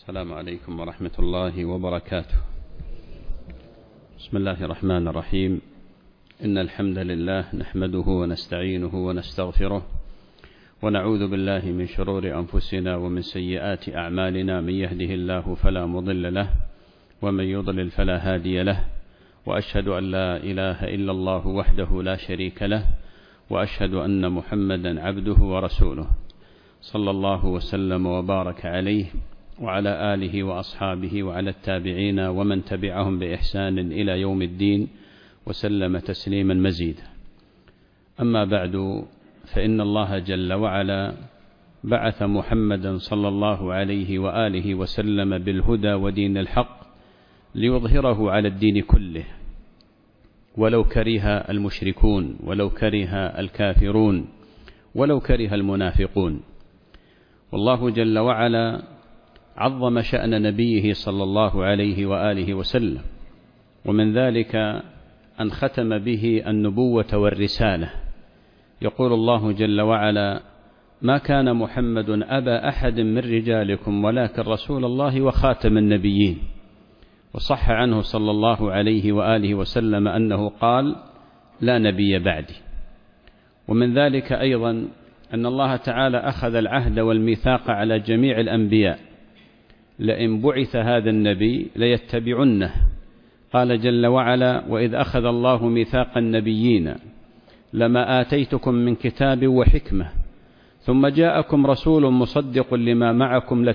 السلام عليكم ورحمة الله وبركاته. بسم الله الرحمن الرحيم. إن الحمد لله نحمده ونستعينه ونستغفره ونعوذ بالله من شرور أنفسنا ومن سيئات أعمالنا، من يهده الله فلا مضل له ومن يضلل فلا هادي له، وأشهد أن لا إله إلا الله وحده لا شريك له، وأشهد أن محمدا عبده ورسوله، صلى الله وسلم وبارك عليه وعلى آله وأصحابه وعلى التابعين ومن تبعهم بإحسان إلى يوم الدين وسلم تسليما مزيدا. أما بعد، فإن الله جل وعلا بعث محمدا صلى الله عليه وآله وسلم بالهدى ودين الحق ليظهره على الدين كله، ولو كره المشركون، ولو كره الكافرون، ولو كره المنافقون. والله جل وعلا عظم شأن نبيه صلى الله عليه وآله وسلم، ومن ذلك أن ختم به النبوة والرسالة. يقول الله جل وعلا: ما كان محمد أبا أحد من رجالكم ولكن رسول الله وخاتم النبيين. وصح عنه صلى الله عليه وآله وسلم أنه قال: لا نبي بعدي. ومن ذلك أيضا أن الله تعالى أخذ العهد والميثاق على جميع الأنبياء: لئن بعث هذا النبي ليتبعنه. قال جل وعلا: وإذ أخذ الله ميثاق النبيين لما آتيتكم من كتاب وحكمة ثم جاءكم رسول مصدق لما معكم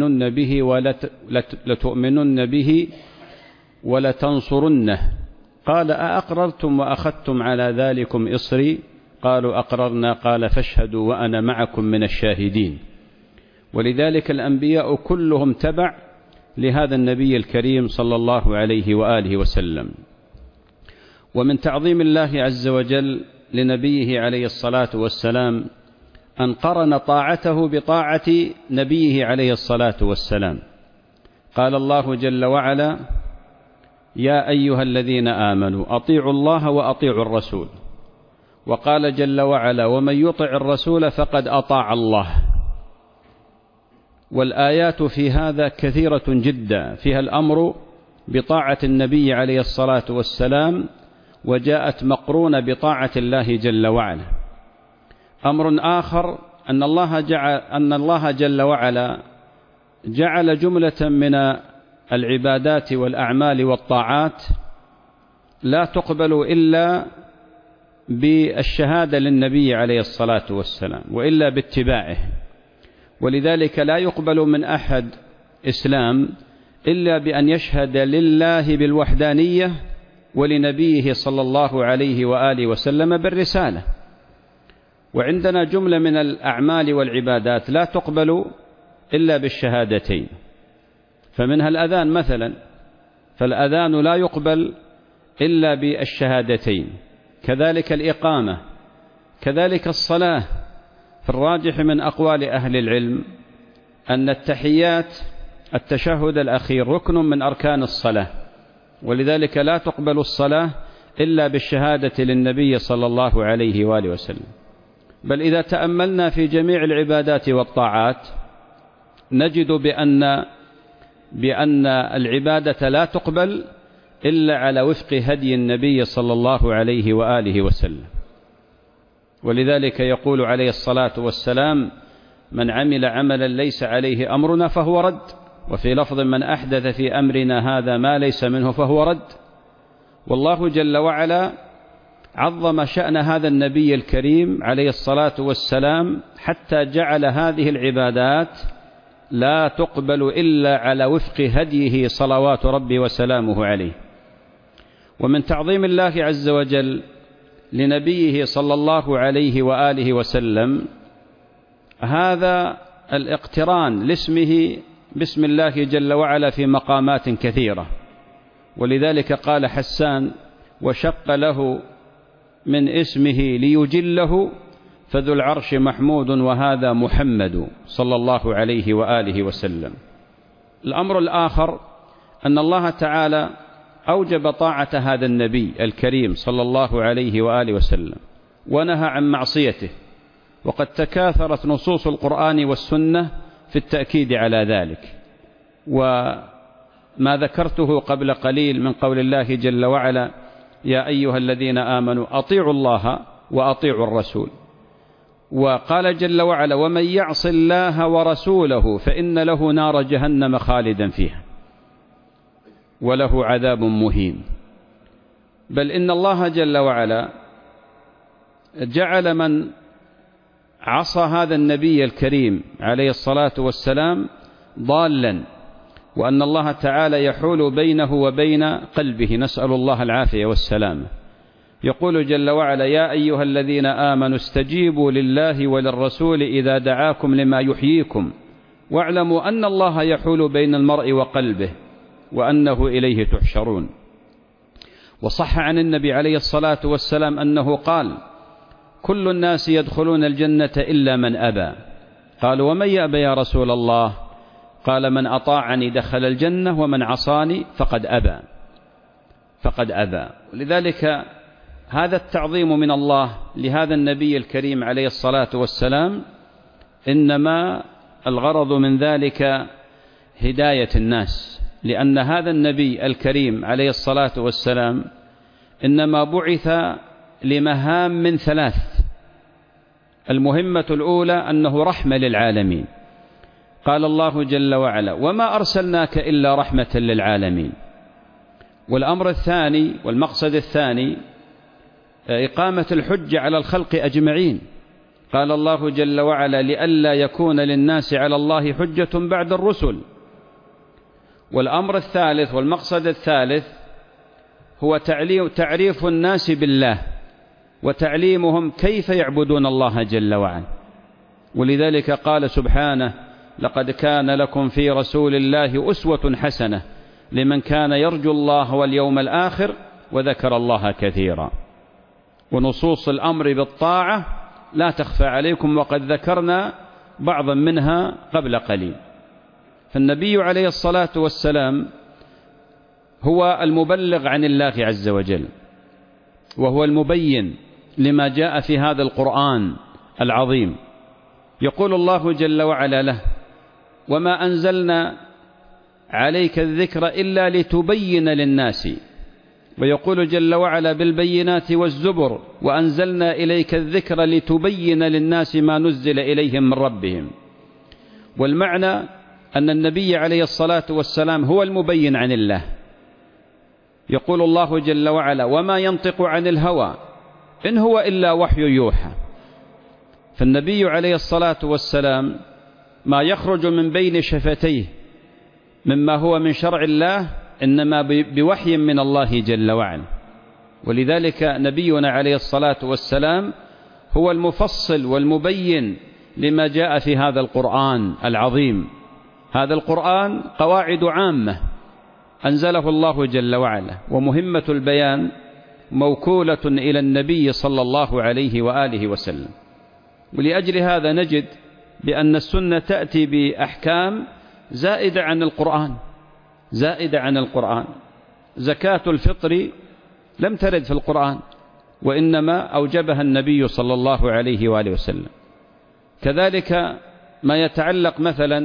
لتؤمنن به ولتنصرنه. قال: أأقررتم وأخذتم على ذلكم إصري؟ قالوا: أقررنا. قال: فاشهدوا وأنا معكم من الشاهدين. ولذلك الأنبياء كلهم تبع لهذا النبي الكريم صلى الله عليه وآله وسلم. ومن تعظيم الله عز وجل لنبيه عليه الصلاة والسلام أن قرن طاعته بطاعة نبيه عليه الصلاة والسلام. قال الله جل وعلا: يا أيها الذين آمنوا أطيعوا الله وأطيعوا الرسول. وقال جل وعلا: ومن يطع الرسول فقد أطاع الله. والآيات في هذا كثيرة جدا، فيها الأمر بطاعة النبي عليه الصلاة والسلام، وجاءت مقرونة بطاعة الله جل وعلا. أمر آخر أن الله جل وعلا جعل جملة من العبادات والأعمال والطاعات لا تقبل إلا بالشهادة للنبي عليه الصلاة والسلام، وإلا باتباعه. ولذلك لا يقبل من أحد إسلام إلا بأن يشهد لله بالوحدانية ولنبيه صلى الله عليه وآله وسلم بالرسالة. وعندنا جملة من الأعمال والعبادات لا تقبل إلا بالشهادتين، فمنها الأذان مثلا، فالأذان لا يقبل إلا بالشهادتين، كذلك الإقامة، كذلك الصلاة. في الراجح من أقوال أهل العلم أن التحيات التشهد الأخير ركن من أركان الصلاة، ولذلك لا تقبل الصلاة إلا بالشهادة للنبي صلى الله عليه وآله وسلم. بل إذا تأملنا في جميع العبادات والطاعات نجد بأن العبادة لا تقبل إلا على وفق هدي النبي صلى الله عليه وآله وسلم. ولذلك يقول عليه الصلاة والسلام: من عمل عملا ليس عليه أمرنا فهو رد. وفي لفظ: من أحدث في أمرنا هذا ما ليس منه فهو رد. والله جل وعلا عظم شأن هذا النبي الكريم عليه الصلاة والسلام حتى جعل هذه العبادات لا تقبل إلا على وفق هديه صلوات ربي وسلامه عليه. ومن تعظيم الله عز وجل لنبيه صلى الله عليه وآله وسلم هذا الاقتران لاسمه باسم الله جل وعلا في مقامات كثيرة. ولذلك قال حسان: وشق له من اسمه ليجله، فذو العرش محمود وهذا محمد صلى الله عليه وآله وسلم. الأمر الآخر أن الله تعالى أوجب طاعة هذا النبي الكريم صلى الله عليه وآله وسلم، ونهى عن معصيته، وقد تكاثرت نصوص القرآن والسنة في التأكيد على ذلك. وما ذكرته قبل قليل من قول الله جل وعلا: يا أيها الذين آمنوا أطيعوا الله وأطيعوا الرسول. وقال جل وعلا: ومن يعص الله ورسوله فإن له نار جهنم خالدا فيها وله عذاب مهين. بل إن الله جل وعلا جعل من عصى هذا النبي الكريم عليه الصلاة والسلام ضالا، وأن الله تعالى يحول بينه وبين قلبه، نسأل الله العافية والسلامة. يقول جل وعلا: يا أيها الذين آمنوا استجيبوا لله وللرسول إذا دعاكم لما يحييكم واعلموا أن الله يحول بين المرء وقلبه وأنه إليه تحشرون. وصح عن النبي عليه الصلاة والسلام أنه قال: كل الناس يدخلون الجنة إلا من أبى. قالوا: ومن يأبى يا رسول الله؟ قال: من أطاعني دخل الجنة ومن عصاني فقد أبى. ولذلك هذا التعظيم من الله لهذا النبي الكريم عليه الصلاة والسلام إنما الغرض من ذلك هداية الناس، لأن هذا النبي الكريم عليه الصلاة والسلام إنما بعث لمهام من ثلاث. المهمة الأولى أنه رحمة للعالمين، قال الله جل وعلا: وما أرسلناك إلا رحمة للعالمين. والأمر الثاني والمقصد الثاني إقامة الحجة على الخلق أجمعين، قال الله جل وعلا: لئلا يكون للناس على الله حجة بعد الرسل. والأمر الثالث والمقصد الثالث هو تعريف الناس بالله وتعليمهم كيف يعبدون الله جل وعلا. ولذلك قال سبحانه: لقد كان لكم في رسول الله أسوة حسنة لمن كان يرجو الله واليوم الآخر وذكر الله كثيرا. ونصوص الأمر بالطاعة لا تخفى عليكم، وقد ذكرنا بعضا منها قبل قليل. فالنبي عليه الصلاة والسلام هو المبلغ عن الله عز وجل، وهو المبين لما جاء في هذا القرآن العظيم. يقول الله جل وعلا له: وما أنزلنا عليك الذكر إلا لتبين للناس. ويقول جل وعلا: بالبينات والزبر وأنزلنا إليك الذكر لتبين للناس ما نزل إليهم من ربهم. والمعنى أن النبي عليه الصلاة والسلام هو المبين عن الله. يقول الله جل وعلا: وما ينطق عن الهوى إن هو إلا وحي يوحى. فالنبي عليه الصلاة والسلام ما يخرج من بين شفتيه مما هو من شرع الله إنما بوحي من الله جل وعلا. ولذلك نبينا عليه الصلاة والسلام هو المفصل والمبين لما جاء في هذا القرآن العظيم. هذا القرآن قواعد عامة أنزله الله جل وعلا، ومهمة البيان موكولة إلى النبي صلى الله عليه وآله وسلم. ولأجل هذا نجد بأن السنة تأتي بأحكام زائدة عن القرآن. زكاة الفطر لم ترد في القرآن، وإنما أوجبها النبي صلى الله عليه وآله وسلم. كذلك ما يتعلق مثلا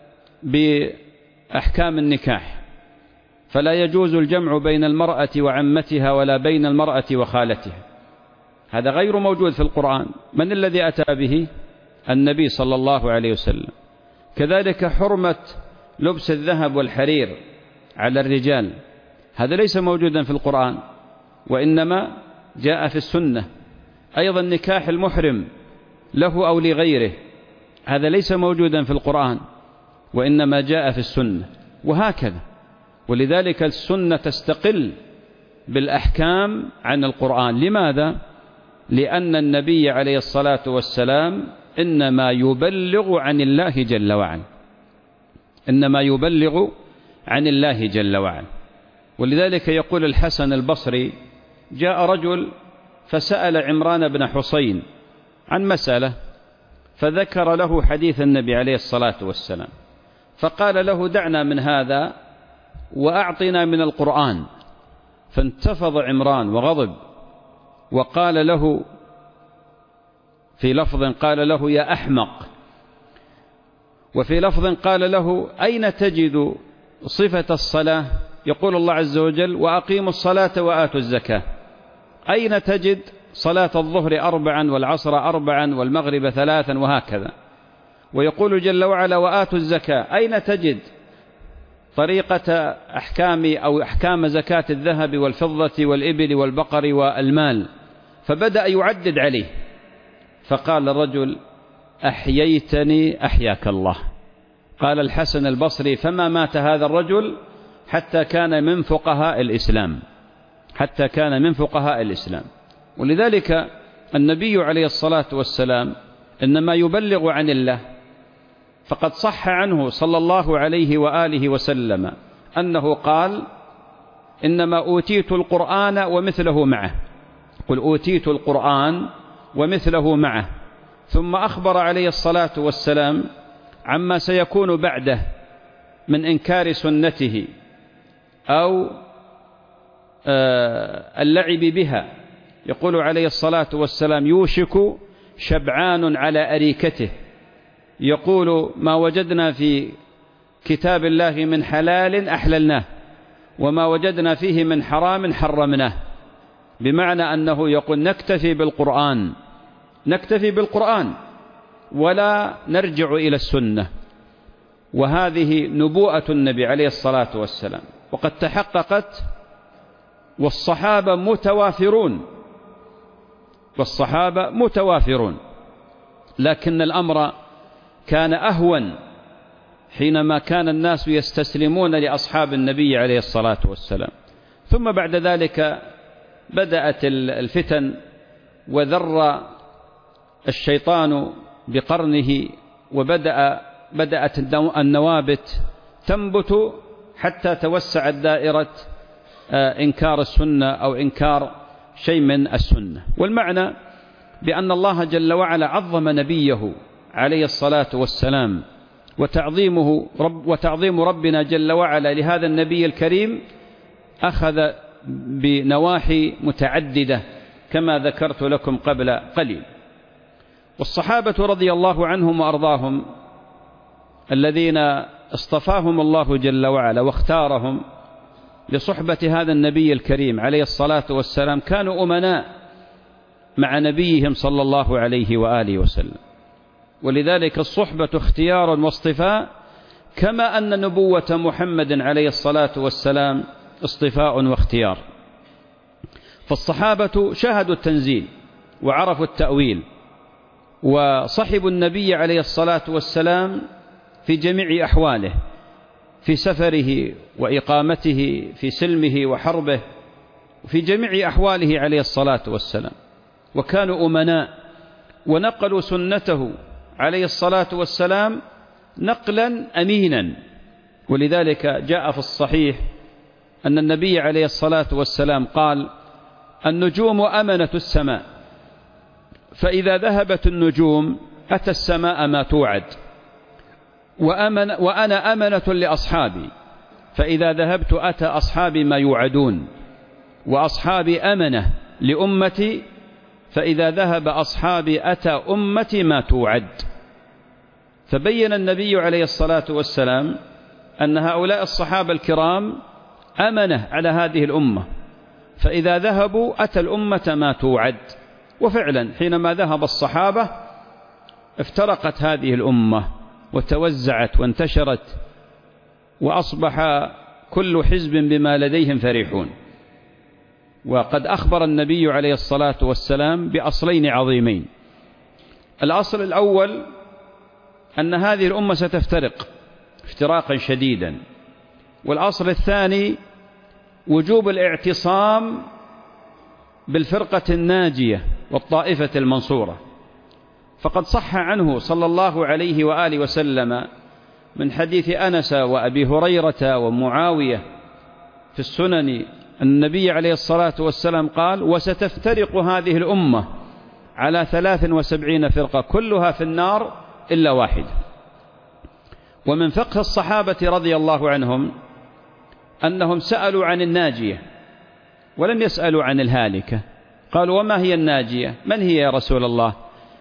بأحكام النكاح، فلا يجوز الجمع بين المرأة وعمتها ولا بين المرأة وخالتها، هذا غير موجود في القرآن. من الذي أتى به؟ النبي صلى الله عليه وسلم. كذلك حرمة لبس الذهب والحرير على الرجال، هذا ليس موجودا في القرآن وإنما جاء في السنة. أيضا نكاح المحرم له أو لغيره، هذا ليس موجودا في القرآن وإنما جاء في السنة، وهكذا. ولذلك السنة تستقل بالأحكام عن القرآن. لماذا؟ لأن النبي عليه الصلاة والسلام إنما يبلغ عن الله جل وعلا، إنما يبلغ عن الله جل وعلا. ولذلك يقول الحسن البصري: جاء رجل فسأل عمران بن حسين عن مسألة، فذكر له حديث النبي عليه الصلاة والسلام، فقال له: دعنا من هذا وأعطنا من القرآن. فانتفض عمران وغضب وقال له في لفظ، قال له: يا أحمق، وفي لفظ قال له: أين تجد صفة الصلاة؟ يقول الله عز وجل: وأقيموا الصلاة وآتوا الزكاة. أين تجد صلاة الظهر 4 والعصر 4 والمغرب 3 وهكذا؟ ويقول جل وعلا: وآتوا الزكاة. أين تجد طريقة أحكام زكاة الذهب والفضة والإبل والبقر والمال؟ فبدأ يعدد عليه، فقال الرجل: أحييتني أحياك الله. قال الحسن البصري: فما مات هذا الرجل حتى كان من فقهاء الإسلام، حتى كان من فقهاء الإسلام. ولذلك النبي عليه الصلاة والسلام إنما يبلغ عن الله، فقد صح عنه صلى الله عليه وآله وسلم أنه قال: إنما أوتيت القرآن ومثله معه. قل: أوتيت القرآن ومثله معه. ثم أخبر عليه الصلاة والسلام عما سيكون بعده من إنكار سنته أو اللعب بها. يقول عليه الصلاة والسلام: يوشك شبعان على أريكته يقول: ما وجدنا في كتاب الله من حلال أحللناه، وما وجدنا فيه من حرام حرمناه. بمعنى أنه يقول: نكتفي بالقرآن، نكتفي بالقرآن ولا نرجع إلى السنة. وهذه نبوءة النبي عليه الصلاة والسلام، وقد تحققت، والصحابة متوافرون، والصحابة متوافرون. لكن الأمر كان أهون حينما كان الناس يستسلمون لأصحاب النبي عليه الصلاة والسلام. ثم بعد ذلك بدأت الفتن، وذر الشيطان بقرنه، وبدأت النوابت تنبت حتى توسعت دائرة إنكار السنة أو إنكار شيء من السنة. والمعنى بأن الله جل وعلا عظم نبيه عليه الصلاة والسلام، وتعظيم ربنا جل وعلا لهذا النبي الكريم أخذ بنواحي متعددة كما ذكرت لكم قبل قليل. والصحابة رضي الله عنهم وأرضاهم الذين اصطفاهم الله جل وعلا واختارهم لصحبة هذا النبي الكريم عليه الصلاة والسلام كانوا أمناء مع نبيهم صلى الله عليه وآله وسلم. ولذلك الصحبة اختيار واصطفاء، كما أن نبوة محمد عليه الصلاة والسلام اصطفاء واختيار. فالصحابة شاهدوا التنزيل وعرفوا التأويل، وصحبوا النبي عليه الصلاة والسلام في جميع أحواله، في سفره وإقامته، في سلمه وحربه، وفي جميع أحواله عليه الصلاة والسلام. وكانوا أمناء، ونقلوا سنته عليه الصلاة والسلام نقلا أمينا. ولذلك جاء في الصحيح أن النبي عليه الصلاة والسلام قال: النجوم أمنة السماء، فإذا ذهبت النجوم أتى السماء ما توعد، وأنا أمنة لأصحابي، فإذا ذهبت أتى أصحابي ما يوعدون، وأصحابي أمنة لأمتي، فإذا ذهب أصحابي أتى أمتي ما توعد. فبين النبي عليه الصلاة والسلام أن هؤلاء الصحابة الكرام أمنة على هذه الأمة، فإذا ذهبوا أتى الأمة ما توعد. وفعلا حينما ذهب الصحابة افترقت هذه الأمة وتوزعت وانتشرت، وأصبح كل حزب بما لديهم فرحون. وقد أخبر النبي عليه الصلاة والسلام بأصلين عظيمين: الأصل الأول أن هذه الأمة ستفترق افتراقا شديدا، والأصل الثاني وجوب الاعتصام بالفرقة الناجية والطائفة المنصورة. فقد صح عنه صلى الله عليه وآله وسلم من حديث أنس وأبي هريرة ومعاوية في السنن النبي عليه الصلاة والسلام قال: وستفترق هذه الأمة على 73 فرقة كلها في النار إلا واحدة. ومن فقه الصحابة رضي الله عنهم أنهم سألوا عن الناجية ولم يسألوا عن الهالكة. قالوا: وما هي الناجية؟ من هي يا رسول الله؟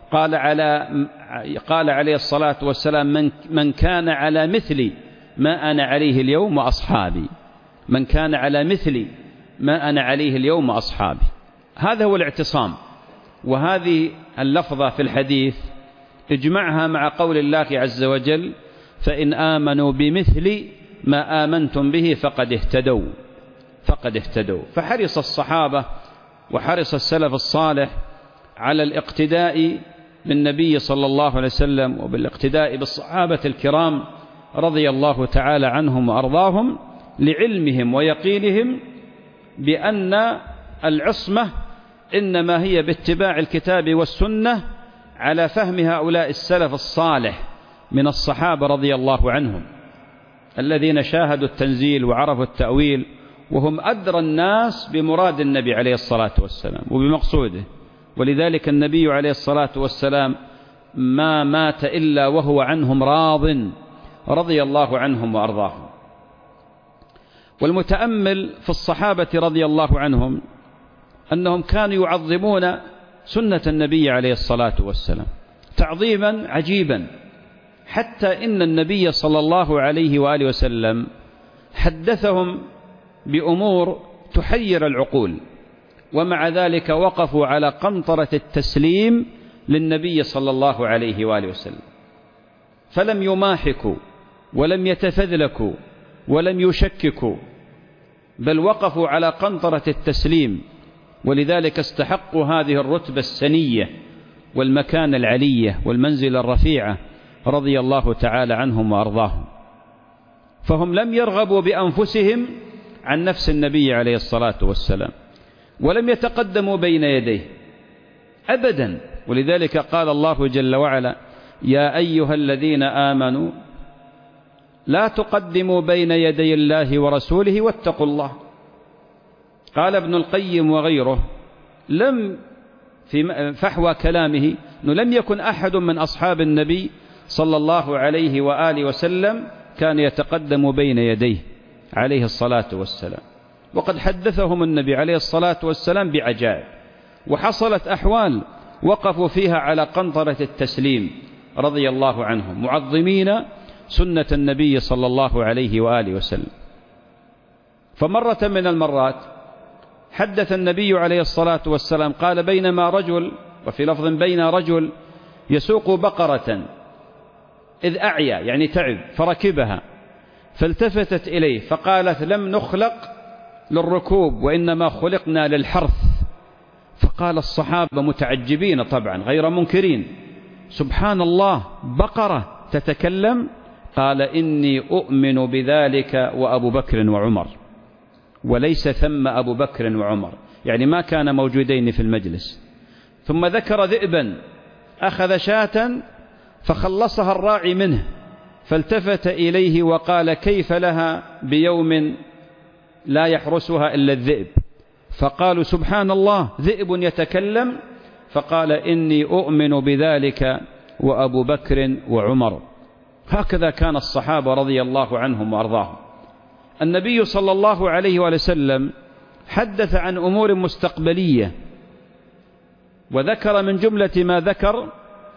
قال عليه الصلاة والسلام: من كان على مثل ما أنا عليه اليوم وأصحابي، من كان على مثل ما أنا عليه اليوم وأصحابي. هذا هو الاعتصام. وهذه اللفظة في الحديث اجمعها مع قول الله عز وجل: فإن آمنوا بمثل ما آمنتم به فقد اهتدوا. فحرص الصحابة وحرص السلف الصالح على الاقتداء بالنبي صلى الله عليه وسلم وبالاقتداء بالصحابة الكرام رضي الله تعالى عنهم وأرضاهم، لعلمهم ويقينهم بأن العصمة إنما هي باتباع الكتاب والسنة على فهم هؤلاء السلف الصالح من الصحابة رضي الله عنهم، الذين شاهدوا التنزيل وعرفوا التأويل، وهم أدرى الناس بمراد النبي عليه الصلاة والسلام وبمقصوده. ولذلك النبي عليه الصلاة والسلام ما مات إلا وهو عنهم راض رضي الله عنهم وأرضاهم. والمتأمل في الصحابة رضي الله عنهم أنهم كانوا يعظمون سنة النبي عليه الصلاة والسلام تعظيما عجيبا، حتى إن النبي صلى الله عليه وآله وسلم حدثهم بأمور تحير العقول، ومع ذلك وقفوا على قنطرة التسليم للنبي صلى الله عليه وآله وسلم، فلم يماحكوا ولم يتفذلكوا ولم يشككوا، بل وقفوا على قنطرة التسليم. ولذلك استحقوا هذه الرتبة السنية والمكان العلية والمنزل الرفيعة رضي الله تعالى عنهم وأرضاهم. فهم لم يرغبوا بأنفسهم عن نفس النبي عليه الصلاة والسلام، ولم يتقدموا بين يديه أبدا. ولذلك قال الله جل وعلا: يا أيها الذين آمنوا لا تقدموا بين يدي الله ورسوله واتقوا الله. قال ابن القيم وغيره لم في فحوى كلامه أنه لم يكن أحد من أصحاب النبي صلى الله عليه وآله وسلم كان يتقدم بين يديه عليه الصلاة والسلام، وقد حدثهم النبي عليه الصلاة والسلام بعجائب، وحصلت أحوال وقفوا فيها على قنطرة التسليم رضي الله عنهم، معظمين سنة النبي صلى الله عليه وآله وسلم. فمرة من المرات حدث النبي عليه الصلاة والسلام قال: بينما رجل، وفي لفظ بين رجل، يسوق بقرة إذ أعيا، يعني تعب، فركبها، فالتفتت إليه فقالت: لم نخلق للركوب وإنما خلقنا للحرث. فقال الصحابة متعجبين طبعا غير منكرين: سبحان الله، بقرة تتكلم؟ قال: إني أؤمن بذلك وأبو بكر وعمر. وليس ثم أبو بكر وعمر، يعني ما كان موجودين في المجلس. ثم ذكر ذئبا أخذ شاة فخلصها الراعي منه، فالتفت إليه وقال: كيف لها بيوم لا يحرسها إلا الذئب؟ فقالوا: سبحان الله، ذئب يتكلم؟ فقال: إني أؤمن بذلك وأبو بكر وعمر. هكذا كان الصحابة رضي الله عنهم وأرضاهم. النبي صلى الله عليه وسلم حدث عن أمور مستقبلية، وذكر من جملة ما ذكر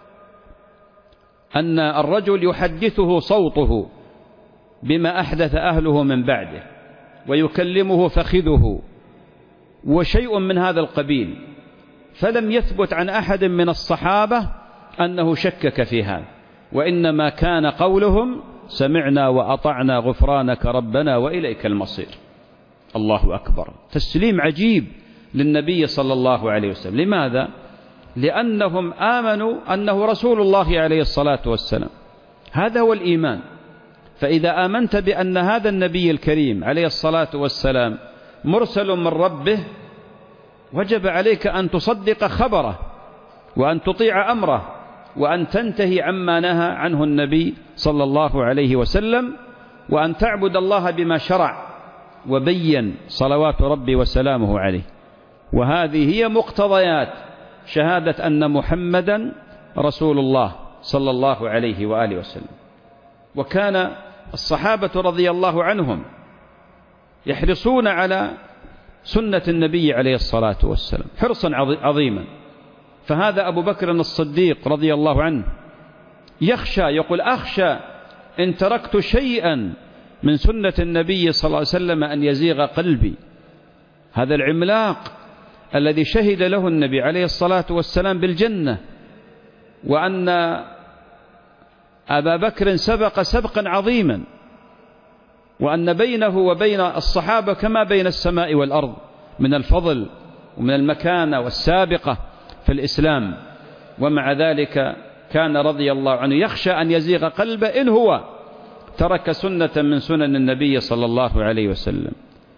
أن الرجل يحدثه صوته بما أحدث أهله من بعده، ويكلمه فخذه، وشيء من هذا القبيل. فلم يثبت عن أحد من الصحابة أنه شكك في هذا، وإنما كان قولهم: سمعنا وأطعنا غفرانك ربنا وإليك المصير. الله أكبر، تسليم عجيب للنبي صلى الله عليه وسلم. لماذا؟ لأنهم آمنوا أنه رسول الله عليه الصلاة والسلام. هذا هو الإيمان. فإذا آمنت بأن هذا النبي الكريم عليه الصلاة والسلام مرسل من ربه، وجب عليك أن تصدق خبره، وأن تطيع أمره، وأن تنتهي عما نهى عنه النبي صلى الله عليه وسلم، وأن تعبد الله بما شرع وبين صلوات ربي وسلامه عليه. وهذه هي مقتضيات شهادة أن محمدا رسول الله صلى الله عليه وآله وسلم. وكان الصحابة رضي الله عنهم يحرصون على سنة النبي عليه الصلاة والسلام حرصا عظيما، فهذا أبو بكر الصديق رضي الله عنه يخشى، يقول أخشى إن تركت شيئا من سنة النبي صلى الله عليه وسلم أن يزيغ قلبي. هذا العملاق الذي شهد له النبي عليه الصلاة والسلام بالجنة، وأن أبا بكر سبق سبقا عظيما، وأن بينه وبين الصحابة كما بين السماء والأرض من الفضل ومن المكانة والسابقة في الإسلام، ومع ذلك كان رضي الله عنه يخشى أن يزيغ قلبه إن هو ترك سنة من سنن النبي صلى الله عليه وسلم.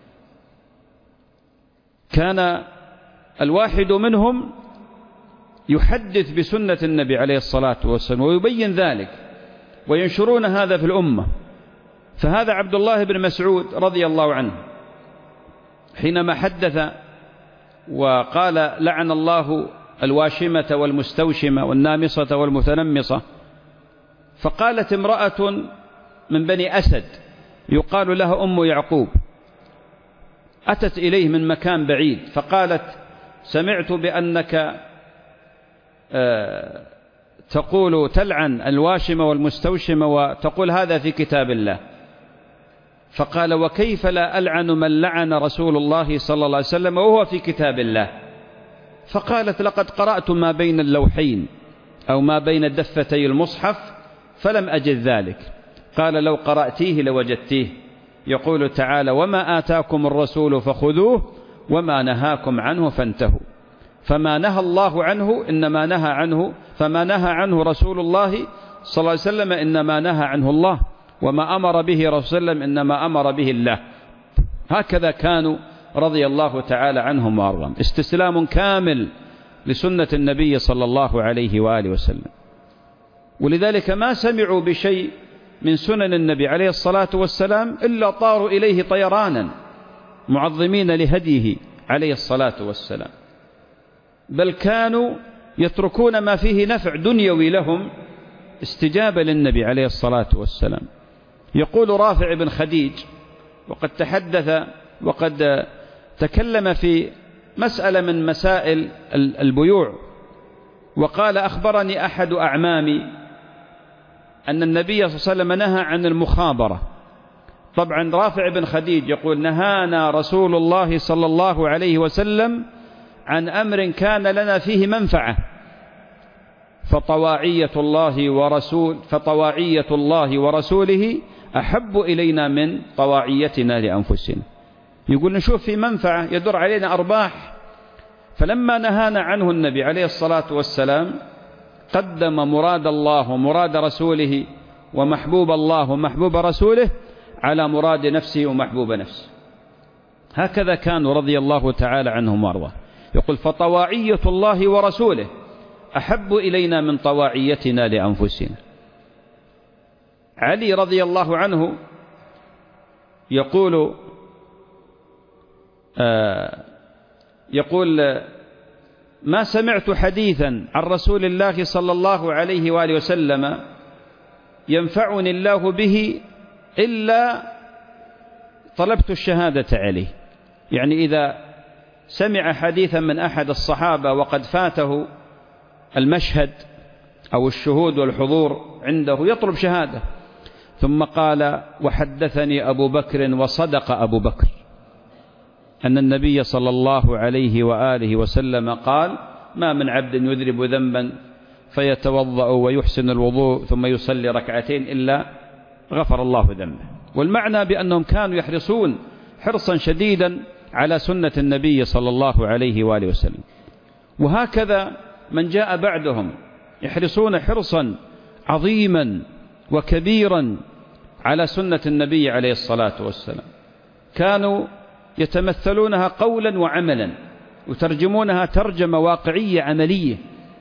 كان الواحد منهم يحدث بسنة النبي عليه الصلاة والسلام ويبين ذلك، وينشرون هذا في الأمة. فهذا عبد الله بن مسعود رضي الله عنه حينما حدث وقال لعن الله الواشمة والمستوشمة والنامصة والمتنمصة، فقالت امرأة من بني أسد يقال لها أم يعقوب، أتت إليه من مكان بعيد فقالت سمعت بأنك تقول تلعن الواشمة والمستوشمة وتقول هذا في كتاب الله. فقال وكيف لا ألعن من لعن رسول الله صلى الله عليه وسلم وهو في كتاب الله؟ فقالت لقد قرأت ما بين اللوحين أو ما بين دفتي المصحف فلم أجد ذلك. قال لو قرأتيه لوجدتيه، يقول تعالى وما آتاكم الرسول فخذوه وما نهاكم عنه فانتهوا. فما نهى الله عنه إنما نهى عنه، فما نهى عنه رسول الله صلى الله عليه وسلم إنما نهى عنه الله، وما أمر به رسول الله إنما أمر به الله. هكذا كانوا رضي الله تعالى عنهم وأرضاهم، استسلام كامل لسنة النبي صلى الله عليه وآله وسلم. ولذلك ما سمعوا بشيء من سنن النبي عليه الصلاة والسلام إلا طاروا إليه طيرانا معظمين لهديه عليه الصلاة والسلام، بل كانوا يتركون ما فيه نفع دنيوي لهم استجابة للنبي عليه الصلاة والسلام. يقول رافع بن خديج وقد تحدث وقد تكلم في مسألة من مسائل البيوع، وقال أخبرني أحد أعمامي أن النبي صلى الله عليه وسلم نهى عن المخابرة. طبعا رافع بن خديج يقول نهانا رسول الله صلى الله عليه وسلم عن أمر كان لنا فيه منفعة، فطواعية الله ورسوله أحب إلينا من طواعيتنا لأنفسنا. يقول نشوف في منفعة يدر علينا أرباح، فلما نهانا عنه النبي عليه الصلاة والسلام قدم مراد الله ومراد رسوله ومحبوب الله ومحبوب رسوله على مراد نفسه ومحبوب نفسه. هكذا كانوا رضي الله تعالى عنهم وارضاه. يقول فطواعية الله ورسوله أحب إلينا من طواعيتنا لأنفسنا. علي رضي الله عنه يقول ما سمعت حديثا عن رسول الله صلى الله عليه وآله وسلم ينفعني الله به إلا طلبت الشهادة عليه. يعني إذا سمع حديثا من أحد الصحابة وقد فاته المشهد أو الشهود والحضور عنده يطلب شهادة. ثم قال وحدثني أبو بكر وصدق أبو بكر أن النبي صلى الله عليه وآله وسلم قال ما من عبد يذنب ذنبا فيتوضأ ويحسن الوضوء ثم يصلي ركعتين إلا غفر الله ذنبه. والمعنى بأنهم كانوا يحرصون حرصا شديدا على سنة النبي صلى الله عليه وآله وسلم. وهكذا من جاء بعدهم يحرصون حرصا عظيما وكبيرا على سنة النبي عليه الصلاة والسلام. كانوا يتمثلونها قولا وعملا وترجمونها ترجمة واقعية عملية.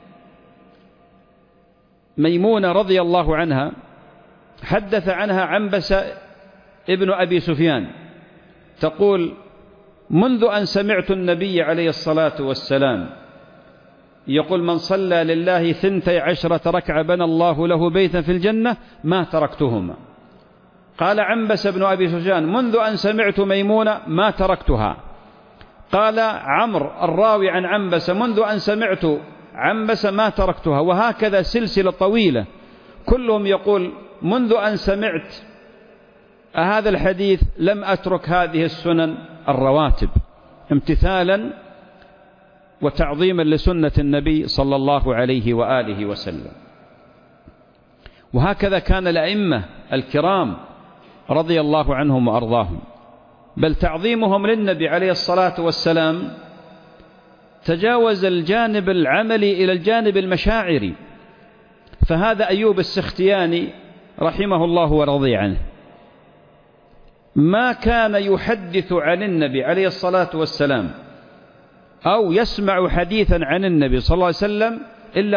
ميمونة رضي الله عنها حدث عنها عنبسة ابن أبي سفيان تقول منذ أن سمعت النبي عليه الصلاة والسلام يقول من صلى لله 12 ركعة بنى الله له بيتا في الجنة ما تركتهما. قال عنبسة بن أبي سفيان منذ أن سمعت ميمونة ما تركتها. قال عمرو الراوي عن عنبسة منذ أن سمعت عمس ما تركتها. وهكذا سلسلة طويلة كلهم يقول منذ أن سمعت هذا الحديث لم أترك هذه السنن الرواتب امتثالا وتعظيما لسنة النبي صلى الله عليه وآله وسلم. وهكذا كان الأئمة الكرام رضي الله عنهم وأرضاهم، بل تعظيمهم للنبي عليه الصلاة والسلام تجاوز الجانب العملي إلى الجانب المشاعري. فهذا أيوب السختياني رحمه الله ورضي عنه ما كان يحدث عن النبي عليه الصلاة والسلام أو يسمع حديثا عن النبي صلى الله عليه وسلم إلا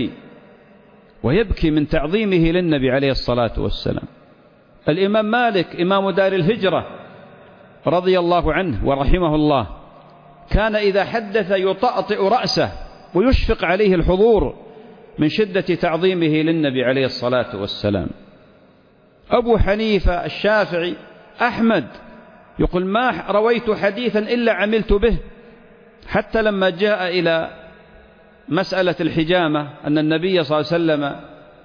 ويبكي من تعظيمه للنبي عليه الصلاة والسلام. الإمام مالك إمام دار الهجرة رضي الله عنه ورحمه الله كان إذا حدث يطأطئ رأسه ويشفق عليه الحضور من شدة تعظيمه للنبي عليه الصلاة والسلام. أبو حنيفة، الشافعي، أحمد يقول ما رويت حديثا إلا عملت به. حتى لما جاء إلى مسألة الحجامة أن النبي صلى الله عليه وسلم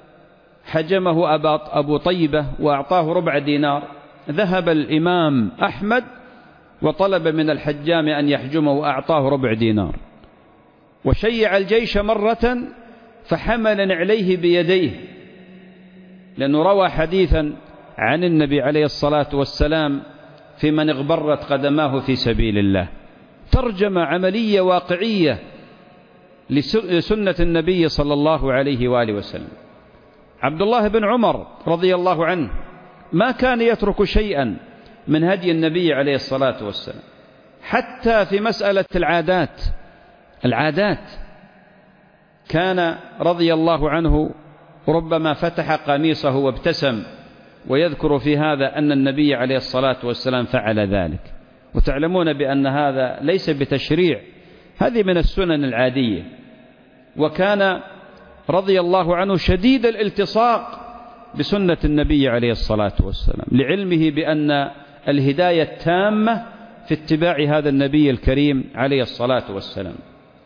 حجمه أبو طيبة وأعطاه 4 دينار، ذهب الإمام أحمد وطلب من الحجام أن يحجمه وأعطاه 4 دينار. وشيع الجيش مرة فحمل عليه بيديه لأنه روى حديثا عن النبي عليه الصلاة والسلام في من اغبرت قدماه في سبيل الله. ترجمة عملية واقعية لسنة النبي صلى الله عليه وآله وسلم. عبد الله بن عمر رضي الله عنه ما كان يترك شيئا من هدي النبي عليه الصلاة والسلام، حتى في مسألة العادات كان رضي الله عنه ربما فتح قميصه وابتسم ويذكر في هذا أن النبي عليه الصلاة والسلام فعل ذلك. وتعلمون بأن هذا ليس بتشريع، هذه من السنن العادية. وكان رضي الله عنه شديد الالتصاق بسنة النبي عليه الصلاة والسلام لعلمه بأن الهداية التامة في اتباع هذا النبي الكريم عليه الصلاة والسلام.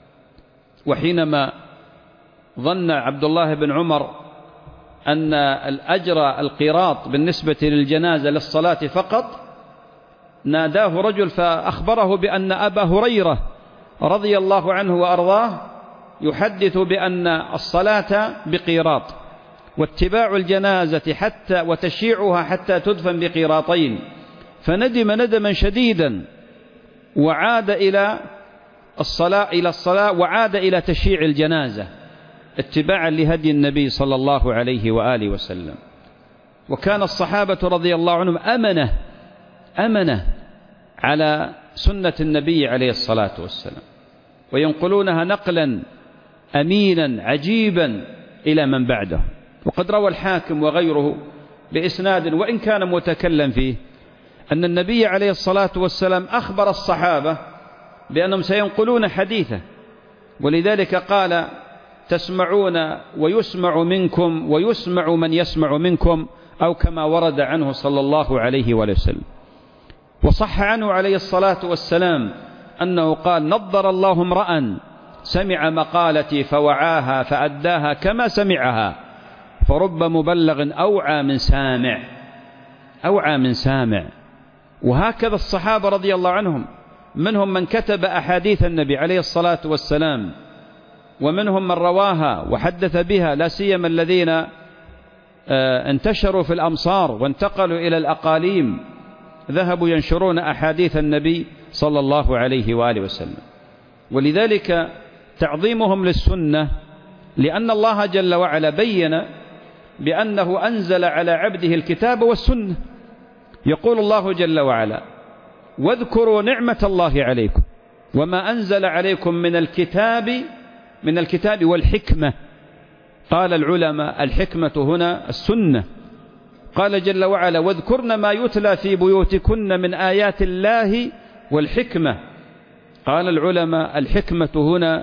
وحينما ظن عبد الله بن عمر أن الأجر القيراط بالنسبة للجنازة للصلاة فقط، ناداه رجل فأخبره بأن أبا هريرة رضي الله عنه وأرضاه يحدث بأن الصلاة بقيراط واتباع الجنازة حتى وتشييعها حتى تدفن بقيراطين. فندم ندما شديدا وعاد إلى الصلاة وعاد إلى تشييع الجنازة اتباعا لهدي النبي صلى الله عليه وآله وسلم. وكان الصحابة رضي الله عنهم أمنة على سنة النبي عليه الصلاة والسلام، وينقلونها نقلا أمينا عجيبا إلى من بعده. وقد روى الحاكم وغيره بإسناد وإن كان متكلم فيه أن النبي عليه الصلاة والسلام أخبر الصحابة بأنهم سينقلون حديثه، ولذلك قال تسمعون ويسمع منكم ويسمع من يسمع منكم، أو كما ورد عنه صلى الله عليه وسلم. وصح عنه عليه الصلاة والسلام أنه قال نضر الله امرأ سمع مقالتي فوعاها فأداها كما سمعها، فرب مبلغ أوعى من سامع. وهكذا الصحابة رضي الله عنهم منهم من كتب أحاديث النبي عليه الصلاة والسلام، ومنهم من رواها وحدث بها، لا سيما الذين انتشروا في الأمصار وانتقلوا إلى الأقاليم، ذهبوا ينشرون أحاديث النبي صلى الله عليه وآله وسلم. ولذلك تعظيمهم للسنة لأن الله جل وعلا بين بأنه أنزل على عبده الكتاب والسنة. يقول الله جل وعلا واذكروا نعمة الله عليكم وما أنزل عليكم من الكتاب والحكمة. قال العلماء الحكمة هنا السنة. قال جل وعلا واذكرن ما يتلى في بيوتكن من آيات الله والحكمة. قال العلماء الحكمة هنا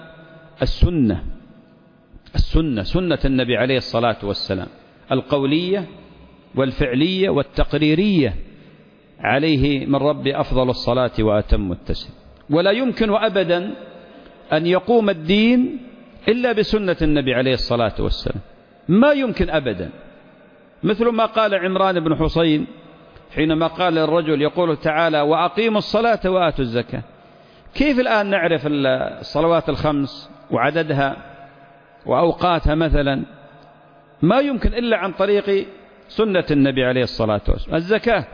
سنة النبي عليه الصلاة والسلام، القولية والفعلية والتقريرية، عليه من رب أفضل الصلاة وأتم التسليم. ولا يمكن أبدا أن يقوم الدين إلا بسنة النبي عليه الصلاة والسلام، ما يمكن أبدا. مثل ما قال عمران بن حسين حينما قال الرجل يقول تعالى وأقيموا الصلاة وآتوا الزكاة. كيف الآن نعرف الصلوات الخمس وعددها وأوقاتها مثلا؟ ما يمكن إلا عن طريق سنة النبي عليه الصلاة والسلام. الزكاة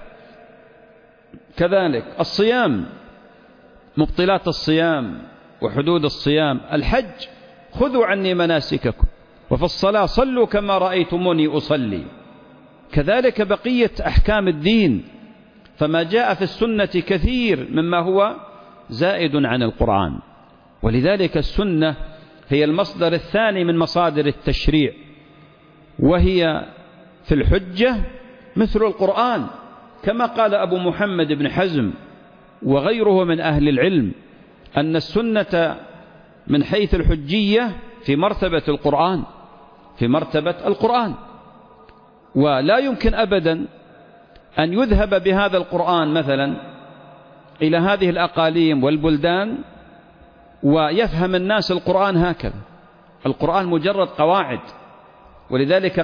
كذلك، الصيام، مبطلات الصيام وحدود الصيام، الحج خذوا عني مناسككم، وفي الصلاة صلوا كما رأيتموني أصلي. كذلك بقية أحكام الدين، فما جاء في السنة كثير مما هو زائد عن القرآن. ولذلك السنة هي المصدر الثاني من مصادر التشريع، وهي في الحجة مثل القرآن، كما قال أبو محمد بن حزم وغيره من أهل العلم أن السنة من حيث الحجية في مرتبة القرآن، في مرتبة القرآن. ولا يمكن أبدا أن يذهب بهذا القرآن مثلا إلى هذه الأقاليم والبلدان ويفهم الناس القرآن هكذا. القرآن مجرد قواعد. ولذلك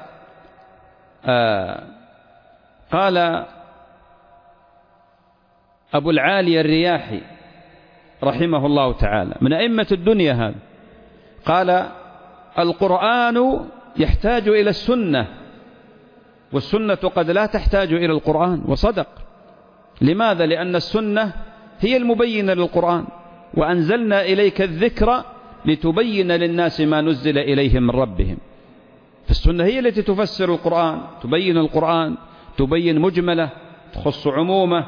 قال أبو العالي الرياحي رحمه الله تعالى من أئمة الدنيا هذا، قال القرآن يحتاج إلى السنة، والسنة قد لا تحتاج إلى القرآن. وصدق. لماذا؟ لأن السنة هي المبينة للقرآن، وأنزلنا إليك الذكر لتبين للناس ما نزل إليهم من ربهم. فالسنة هي التي تفسر القرآن، تبين القرآن، تبين مجمله، تخص عمومه،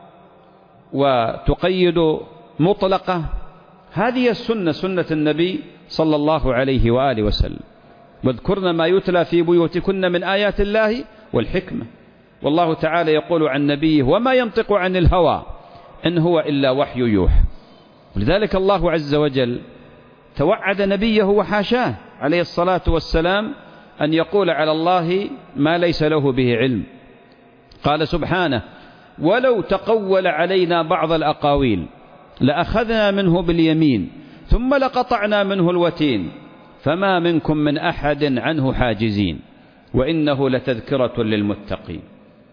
وتقيد مطلقة. هذه السنة، سنة النبي صلى الله عليه وآله وسلم. واذكرن ما يتلى في بيوتكن من آيات الله والحكمة. والله تعالى يقول عن نبيه وما ينطق عن الهوى إن هو إلا وحي يوحى. ولذلك الله عز وجل توعد نبيه وحاشاه عليه الصلاة والسلام أن يقول على الله ما ليس له به علم. قال سبحانه ولو تقول علينا بعض الأقاويل لأخذنا منه باليمين ثم لقطعنا منه الوتين فما منكم من أحد عنه حاجزين وإنه لتذكرة للمتقين.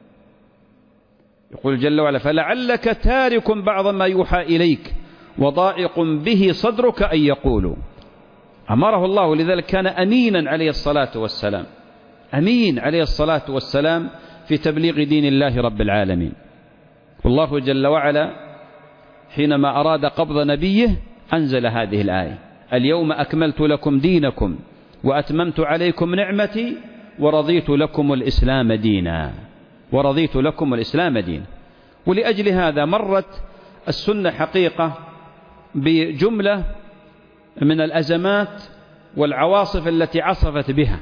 يقول جل وعلا فلعلك تارك بعض ما يوحى إليك وضائق به صدرك أن يقولوا. أمره الله، لذلك كان أمينا عليه الصلاة والسلام، أمين عليه الصلاة والسلام في تبليغ دين الله رب العالمين. والله جل وعلا حينما أراد قبض نبيه أنزل هذه الآية اليوم أكملت لكم دينكم وأتممت عليكم نعمتي ورضيت لكم الإسلام دينا، ورضيت لكم الإسلام دينا. ولأجل هذا مرت السنة حقيقة بجملة من الأزمات والعواصف التي عصفت بها،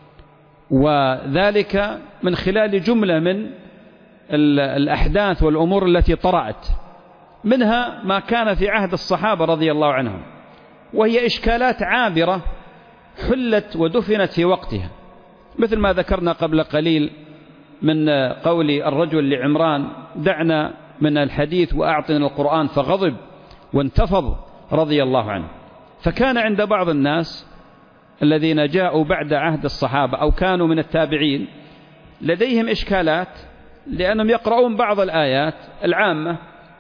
وذلك من خلال جملة من الأحداث والأمور التي طرأت، منها ما كان في عهد الصحابة رضي الله عنهم، وهي إشكالات عابرة حلت ودفنت في وقتها، مثل ما ذكرنا قبل قليل من قول الرجل لعمران دعنا من الحديث وأعطنا القرآن، فغضب وانتفض رضي الله عنه. فكان عند بعض الناس الذين جاءوا بعد عهد الصحابة أو كانوا من التابعين لديهم إشكالات، لأنهم يقرؤون بعض الآيات العامة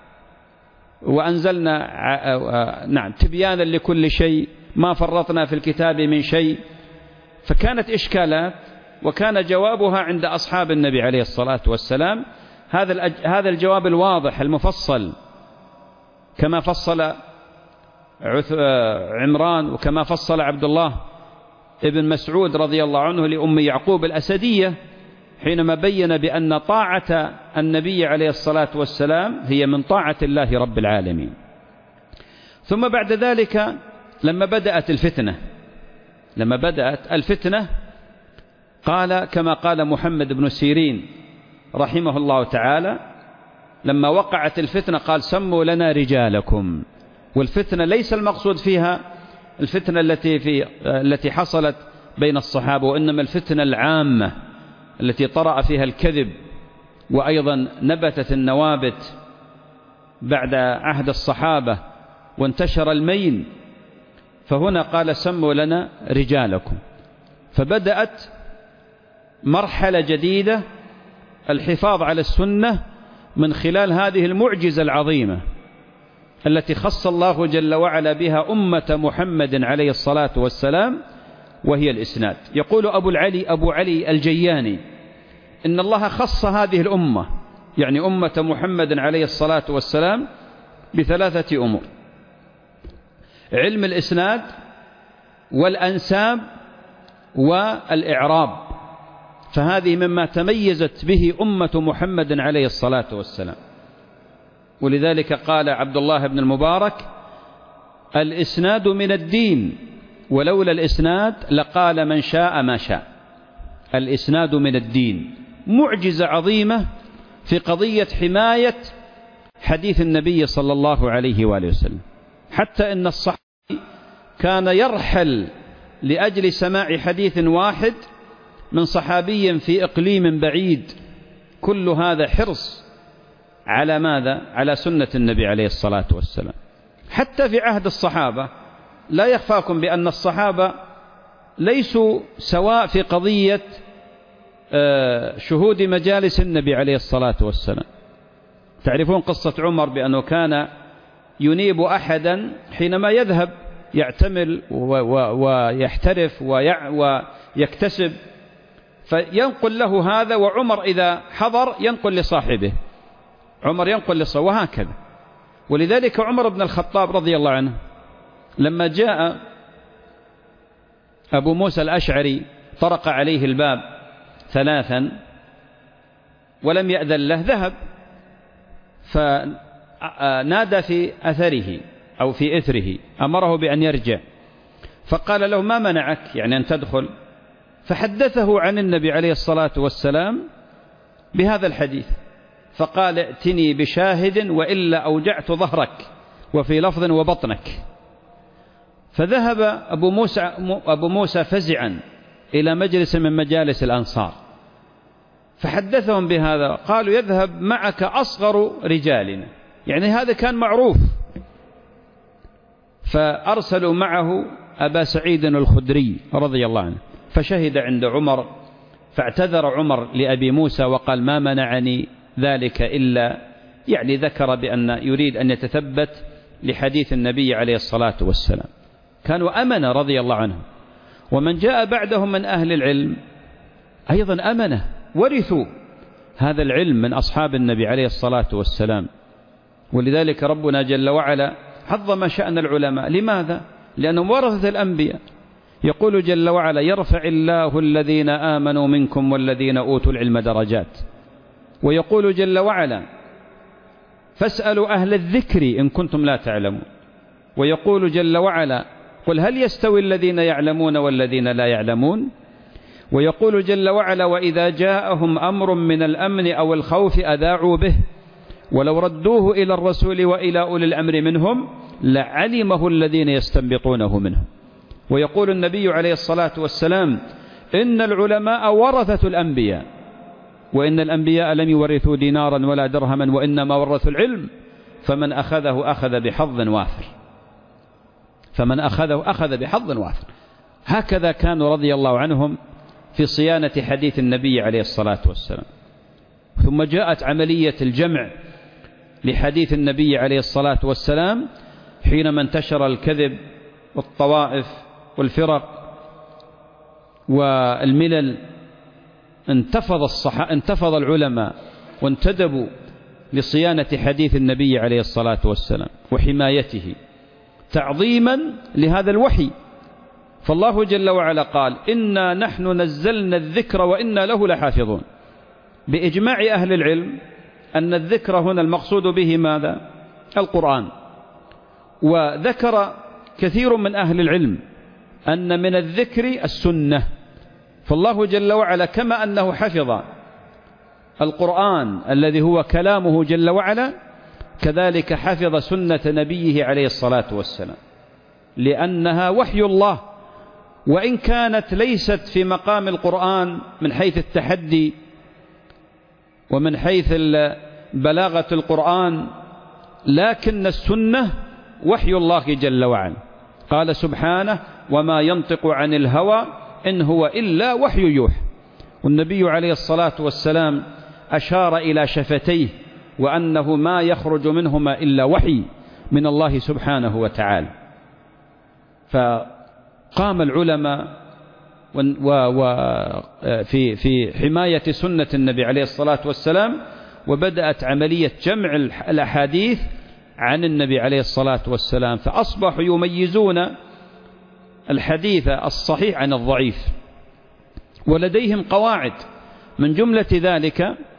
وأنزلنا تبيانا لكل شيء ما فرطنا في الكتاب من شيء. فكانت إشكالات، وكان جوابها عند أصحاب النبي عليه الصلاة والسلام هذا الجواب الواضح المفصل، كما فصل عمران وكما فصل عبد الله ابن مسعود رضي الله عنه لأم يعقوب الأسدية حينما بين بأن طاعة النبي عليه الصلاة والسلام هي من طاعة الله رب العالمين. ثم بعد ذلك لما بدأت الفتنة قال كما قال محمد بن سيرين رحمه الله تعالى لما وقعت الفتنة قال سموا لنا رجالكم. والفتنة ليس المقصود فيها الفتنة التي حصلت بين الصحابة، وإنما الفتنة العامة التي طرأ فيها الكذب، وأيضا نبتت النوابت بعد عهد الصحابة وانتشر المين. فهنا قال سموا لنا رجالكم. فبدأت مرحلة جديدة، الحفاظ على السنة من خلال هذه المعجزة العظيمة التي خص الله جل وعلا بها أمة محمد عليه الصلاة والسلام، وهي الإسناد. يقول أبو علي الجياني إن الله خص هذه الأمة، يعني أمة محمد عليه الصلاة والسلام، بثلاثة أمور: علم الإسناد والأنساب والإعراب. فهذه مما تميزت به أمة محمد عليه الصلاة والسلام. ولذلك قال عبد الله بن المبارك: الإسناد من الدين، ولولا الإسناد لقال من شاء ما شاء. الإسناد من الدين، معجزة عظيمة في قضية حماية حديث النبي صلى الله عليه وآله وسلم، حتى إن الصحابي كان يرحل لأجل سماع حديث واحد من صحابي في إقليم بعيد. كل هذا حرص على ماذا؟ على سنة النبي عليه الصلاة والسلام. حتى في عهد الصحابة لا يخفاكم بأن الصحابة ليسوا سواء في قضية شهود مجالس النبي عليه الصلاة والسلام. تعرفون قصة عمر بأنه كان ينيب أحدا حينما يذهب يعتمل ويحترف ويكتسب، فينقل له هذا، وعمر إذا حضر ينقل لصاحبه، عمر ينقل لصاحبه، وهكذا. ولذلك عمر بن الخطاب رضي الله عنه لما جاء أبو موسى الأشعري طرق عليه الباب ثلاثا ولم يأذن له، ذهب فنادى في أثره أو في إثره، أمره بأن يرجع، فقال له: ما منعك يعني أن تدخل؟ فحدثه عن النبي عليه الصلاة والسلام بهذا الحديث، فقال: ائتني بشاهد وإلا أوجعت ظهرك، وفي لفظ وبطنك. فذهب أبو موسى فزعا إلى مجلس من مجالس الأنصار فحدثهم بهذا، قالوا: يذهب معك أصغر رجالنا، يعني هذا كان معروف. فأرسلوا معه أبا سعيد الخدري رضي الله عنه، فشهد عند عمر، فاعتذر عمر لأبي موسى وقال: ما منعني ذلك إلا، يعني ذكر بأن يريد أن يتثبت لحديث النبي عليه الصلاة والسلام. كانوا أمنة رضي الله عنهم. ومن جاء بعدهم من أهل العلم أيضا أمنة، ورثوا هذا العلم من أصحاب النبي عليه الصلاة والسلام. ولذلك ربنا جل وعلا عظم شأن العلماء. لماذا؟ لأنهم ورثة الأنبياء. يقول جل وعلا: يرفع الله الذين آمنوا منكم والذين أوتوا العلم درجات. ويقول جل وعلا: فاسألوا أهل الذكر إن كنتم لا تعلمون. ويقول جل وعلا: قل هل يستوي الذين يعلمون والذين لا يعلمون. ويقول جل وعلا: وإذا جاءهم أمر من الأمن أو الخوف أذاعوا به ولو ردوه إلى الرسول وإلى أولي الأمر منهم لعلمه الذين يستنبطونه منهم. ويقول النبي عليه الصلاة والسلام: إن العلماء ورثة الأنبياء، وإن الأنبياء لم يورثوا دينارا ولا درهما وإنما ورثوا العلم، فمن أخذه أخذ بحظ وافر. فمن أخذه أخذ بحظ وافر. هكذا كانوا رضي الله عنهم في صيانة حديث النبي عليه الصلاة والسلام. ثم جاءت عملية الجمع لحديث النبي عليه الصلاة والسلام حينما انتشر الكذب والطوائف والفرق والملل. انتفض العلماء وانتدبوا لصيانة حديث النبي عليه الصلاة والسلام وحمايته تعظيما لهذا الوحي. فالله جل وعلا قال: إنا نحن نزلنا الذكر وإنا له لحافظون. بإجماع أهل العلم أن الذكر هنا المقصود به ماذا؟ القرآن. وذكر كثير من أهل العلم أن من الذكر السنة. فالله جل وعلا كما أنه حفظ القرآن الذي هو كلامه جل وعلا، كذلك حفظ سنة نبيه عليه الصلاة والسلام، لأنها وحي الله، وإن كانت ليست في مقام القرآن من حيث التحدي ومن حيث بلاغة القرآن، لكن السنة وحي الله جل وعلا. قال سبحانه: وما ينطق عن الهوى إن هو إلا وحي يوحى. والنبي عليه الصلاة والسلام أشار إلى شفتيه وأنه ما يخرج منهما إلا وحي من الله سبحانه وتعالى. فقام العلماء في حماية سنة النبي عليه الصلاة والسلام، وبدأت عملية جمع الأحاديث عن النبي عليه الصلاة والسلام، فأصبحوا يميزون الحديث الصحيح عن الضعيف، ولديهم قواعد من جملة ذلك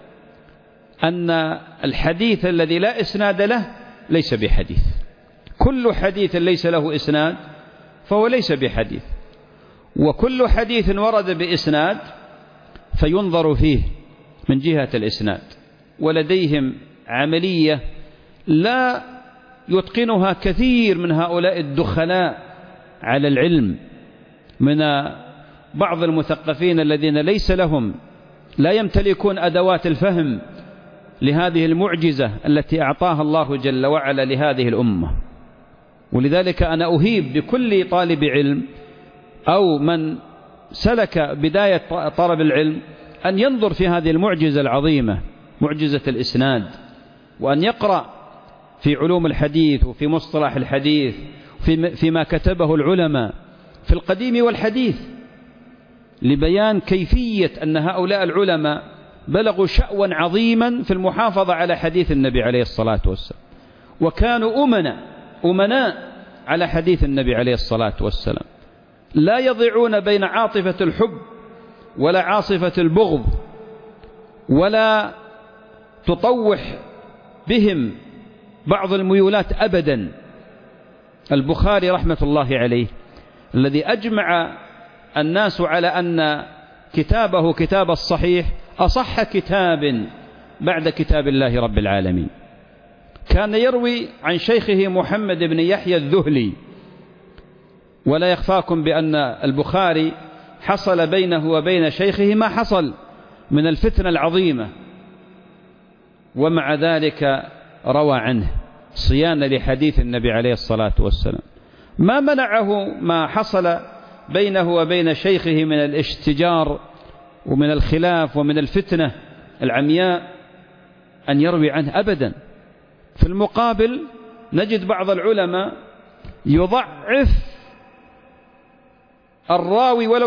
أن الحديث الذي لا إسناد له ليس بحديث، كل حديث ليس له إسناد فهو ليس بحديث، وكل حديث ورد بإسناد فينظر فيه من جهة الإسناد. ولديهم عملية لا يتقنها كثير من هؤلاء الدخلاء على العلم من بعض المثقفين الذين ليس لهم، لا يمتلكون أدوات الفهم لهذه المعجزة التي أعطاها الله جل وعلا لهذه الأمة. ولذلك أنا أهيب بكل طالب علم أو من سلك بداية طلب العلم أن ينظر في هذه المعجزة العظيمة، معجزة الإسناد، وأن يقرأ في علوم الحديث وفي مصطلح الحديث فيما كتبه العلماء في القديم والحديث، لبيان كيفية أن هؤلاء العلماء بلغوا شأوا عظيما في المحافظة على حديث النبي عليه الصلاة والسلام، وكانوا أمناء على حديث النبي عليه الصلاة والسلام، لا يضيعون بين عاطفة الحب ولا عاصفة البغض، ولا تطوح بهم بعض الميولات أبدا. البخاري رحمة الله عليه الذي أجمع الناس على أن كتابه كتاب الصحيح أصح كتاب بعد كتاب الله رب العالمين، كان يروي عن شيخه محمد بن يحيى الذهلي، ولا يخفاكم بأن البخاري حصل بينه وبين شيخه ما حصل من الفتنة العظيمة، ومع ذلك روى عنه صيانة لحديث النبي عليه الصلاة والسلام. ما منعه ما حصل بينه وبين شيخه من الاشتجار ومن الخلاف ومن الفتنة العمياء أن يروي عنه أبدا. في المقابل نجد بعض العلماء يضعف الراوي ولو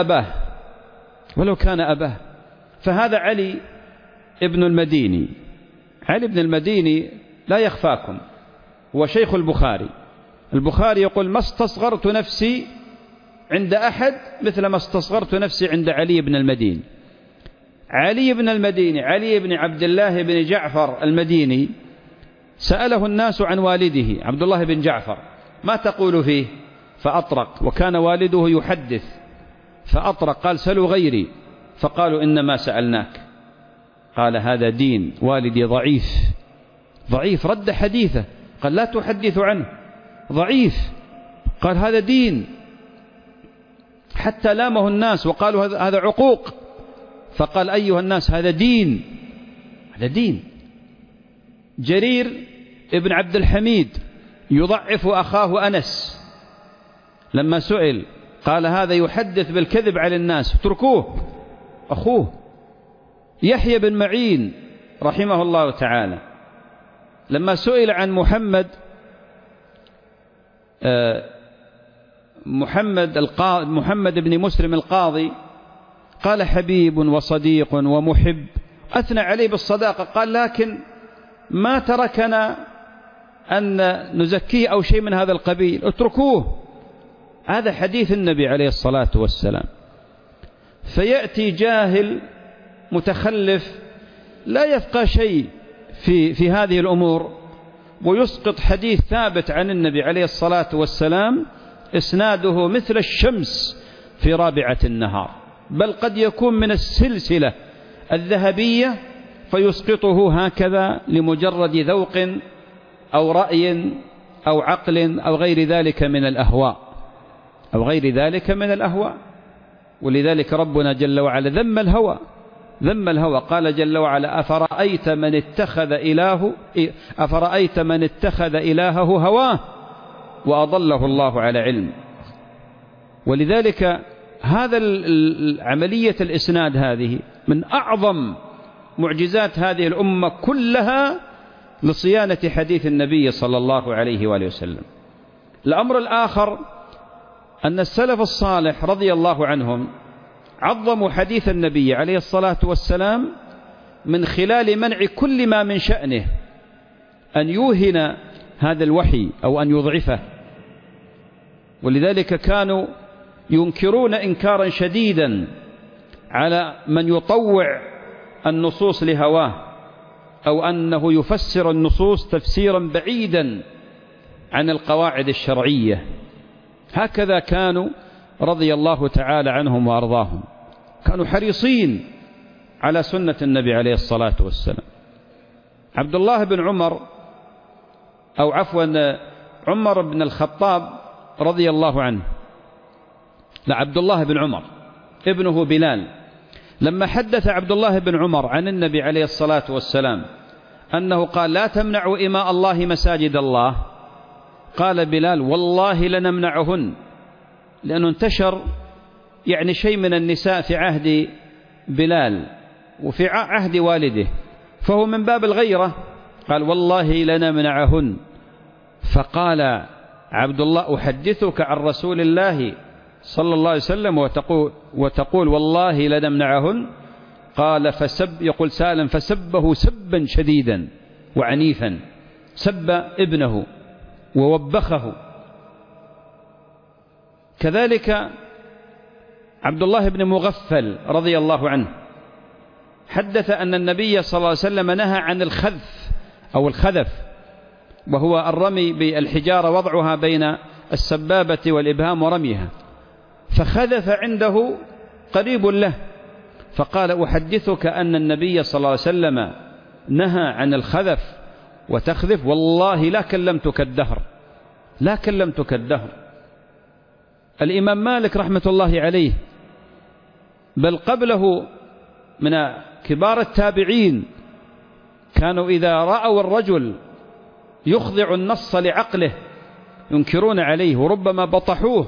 كان أباه. فهذا علي ابن المديني، علي بن المديني لا يخفاكم هو شيخ البخاري. البخاري يقول: ما استصغرت نفسي عند أحد مثل ما استصغرت نفسي عند علي بن المديني. علي بن المديني، علي بن عبد الله بن جعفر المديني، سأله الناس عن والده عبد الله بن جعفر: ما تقول فيه؟ فأطرق، وكان والده يحدث فأطرق، قال: سلوا غيري. فقالوا: إنما سألناك. قال: هذا دين، والدي ضعيف، رد حديثه، قال: لا تحدث عنه، ضعيف. قال: هذا دين، حتى لامه الناس وقالوا هذا عقوق. فقال: أيها الناس، هذا دين. جرير ابن عبد الحميد يضعف أخاه أنس، لما سئل قال: هذا يحدث بالكذب على الناس، اتركوه، أخوه. يحيى بن معين رحمه الله تعالى لما سئل عن محمد بن مسلم القاضي قال: حبيب وصديق ومحب، أثنى عليه بالصداقة، قال: لكن ما تركنا أن نزكيه أو شيء من هذا القبيل، اتركوه. هذا حديث النبي عليه الصلاة والسلام. فيأتي جاهل متخلف لا يفقه شيء في هذه الأمور ويسقط حديث ثابت عن النبي عليه الصلاة والسلام إسناده مثل الشمس في رابعة النهار، بل قد يكون من السلسلة الذهبية، فيسقطه هكذا لمجرد ذوق أو رأي أو عقل أو غير ذلك من الأهواء. ولذلك ربنا جل وعلا ذم الهوى، قال جل وعلا: أفرأيت من اتخذ إلهه هواه وأضله الله على علم. ولذلك هذا عملية الإسناد هذه من أعظم معجزات هذه الأمة كلها لصيانة حديث النبي صلى الله عليه وآله وسلم. الأمر الآخر أن السلف الصالح رضي الله عنهم عظموا حديث النبي عليه الصلاة والسلام من خلال منع كل ما من شأنه أن يوهن هذا الوحي أو أن يضعفه. ولذلك كانوا ينكرون إنكارا شديدا على من يطوع النصوص لهواه أو أنه يفسر النصوص تفسيرا بعيدا عن القواعد الشرعية. هكذا كانوا رضي الله تعالى عنهم وأرضاهم، كانوا حريصين على سنة النبي عليه الصلاة والسلام. عبد الله بن عمر أو عفوا عمر بن الخطاب رضي الله عنه، لا عبد الله بن عمر ابنه بلال، لما حدث عبد الله بن عمر عن النبي عليه الصلاة والسلام أنه قال لا تمنعوا إماء الله مساجد الله، قال بلال والله لنمنعهن، لأنه انتشر يعني شيء من النساء في عهد بلال وفي عهد والده، فهو من باب الغيرة قال والله لنمنعهن. فقال عبد الله أحدثك عن رسول الله صلى الله عليه وسلم وتقول والله لنمنعهن؟ قال يقول سالم فسبه سبا شديدا وعنيفا، سب ابنه ووبخه. كذلك عبد الله بن مغفل رضي الله عنه حدث أن النبي صلى الله عليه وسلم نهى عن الخذف أو الخذف، وهو الرمي بالحجارة وضعها بين السبابة والإبهام ورميها، فخذف عنده قريب له فقال أحدثك أن النبي صلى الله عليه وسلم نهى عن الخذف وتخذف؟ والله لا كلمتك الدهر، لا كلمتك الدهر. الإمام مالك رحمة الله عليه بل قبله من كبار التابعين كانوا إذا رأوا الرجل يخضع النص لعقله ينكرون عليه، وربما بطحوه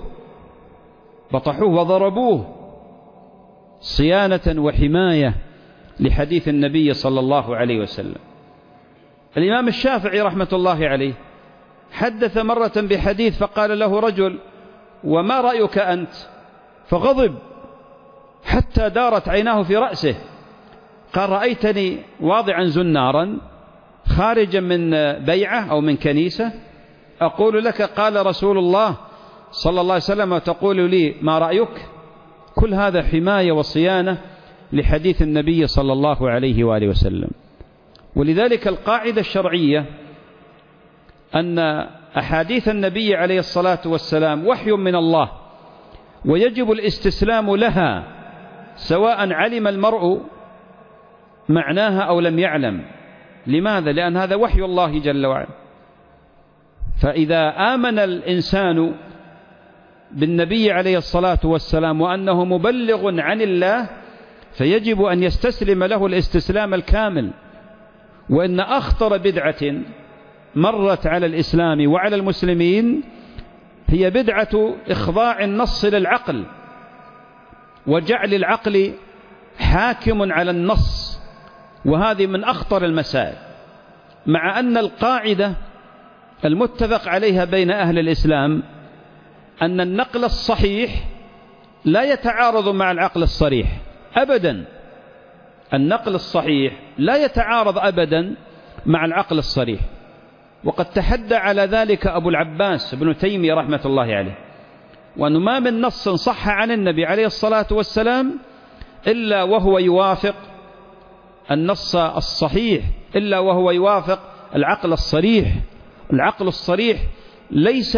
وضربوه صيانة وحماية لحديث النبي صلى الله عليه وسلم. الإمام الشافعي رحمة الله عليه حدث مرة بحديث فقال له رجل وما رأيك أنت؟ فغضب حتى دارت عيناه في رأسه، قال رأيتني واضعا زنارا خارجا من بيعة أو من كنيسة أقول لك قال رسول الله صلى الله عليه وسلم وتقول لي ما رأيك؟ كل هذا حماية وصيانة لحديث النبي صلى الله عليه وآله وسلم. ولذلك القاعدة الشرعية أن أحاديث النبي عليه الصلاة والسلام وحي من الله، ويجب الاستسلام لها سواء علم المرء معناها أو لم يعلم. لماذا؟ لأن هذا وحي الله جل وعلا. فإذا آمن الإنسان بالنبي عليه الصلاة والسلام وأنه مبلغ عن الله فيجب أن يستسلم له الاستسلام الكامل. وإن أخطر بدعة مرت على الإسلام وعلى المسلمين هي بدعة إخضاع النص للعقل وجعل العقل حاكم على النص، وهذه من أخطر المسائل، مع أن القاعدة المتفق عليها بين أهل الإسلام أن النقل الصحيح لا يتعارض مع العقل الصريح أبدا. النقل الصحيح لا يتعارض أبدا مع العقل الصريح، وقد تحدى على ذلك أبو العباس ابن تيمية رحمة الله عليه، وأنه ما من نص صح عن النبي عليه الصلاة والسلام إلا وهو يوافق النص الصحيح، إلا وهو يوافق العقل الصريح. العقل الصريح ليس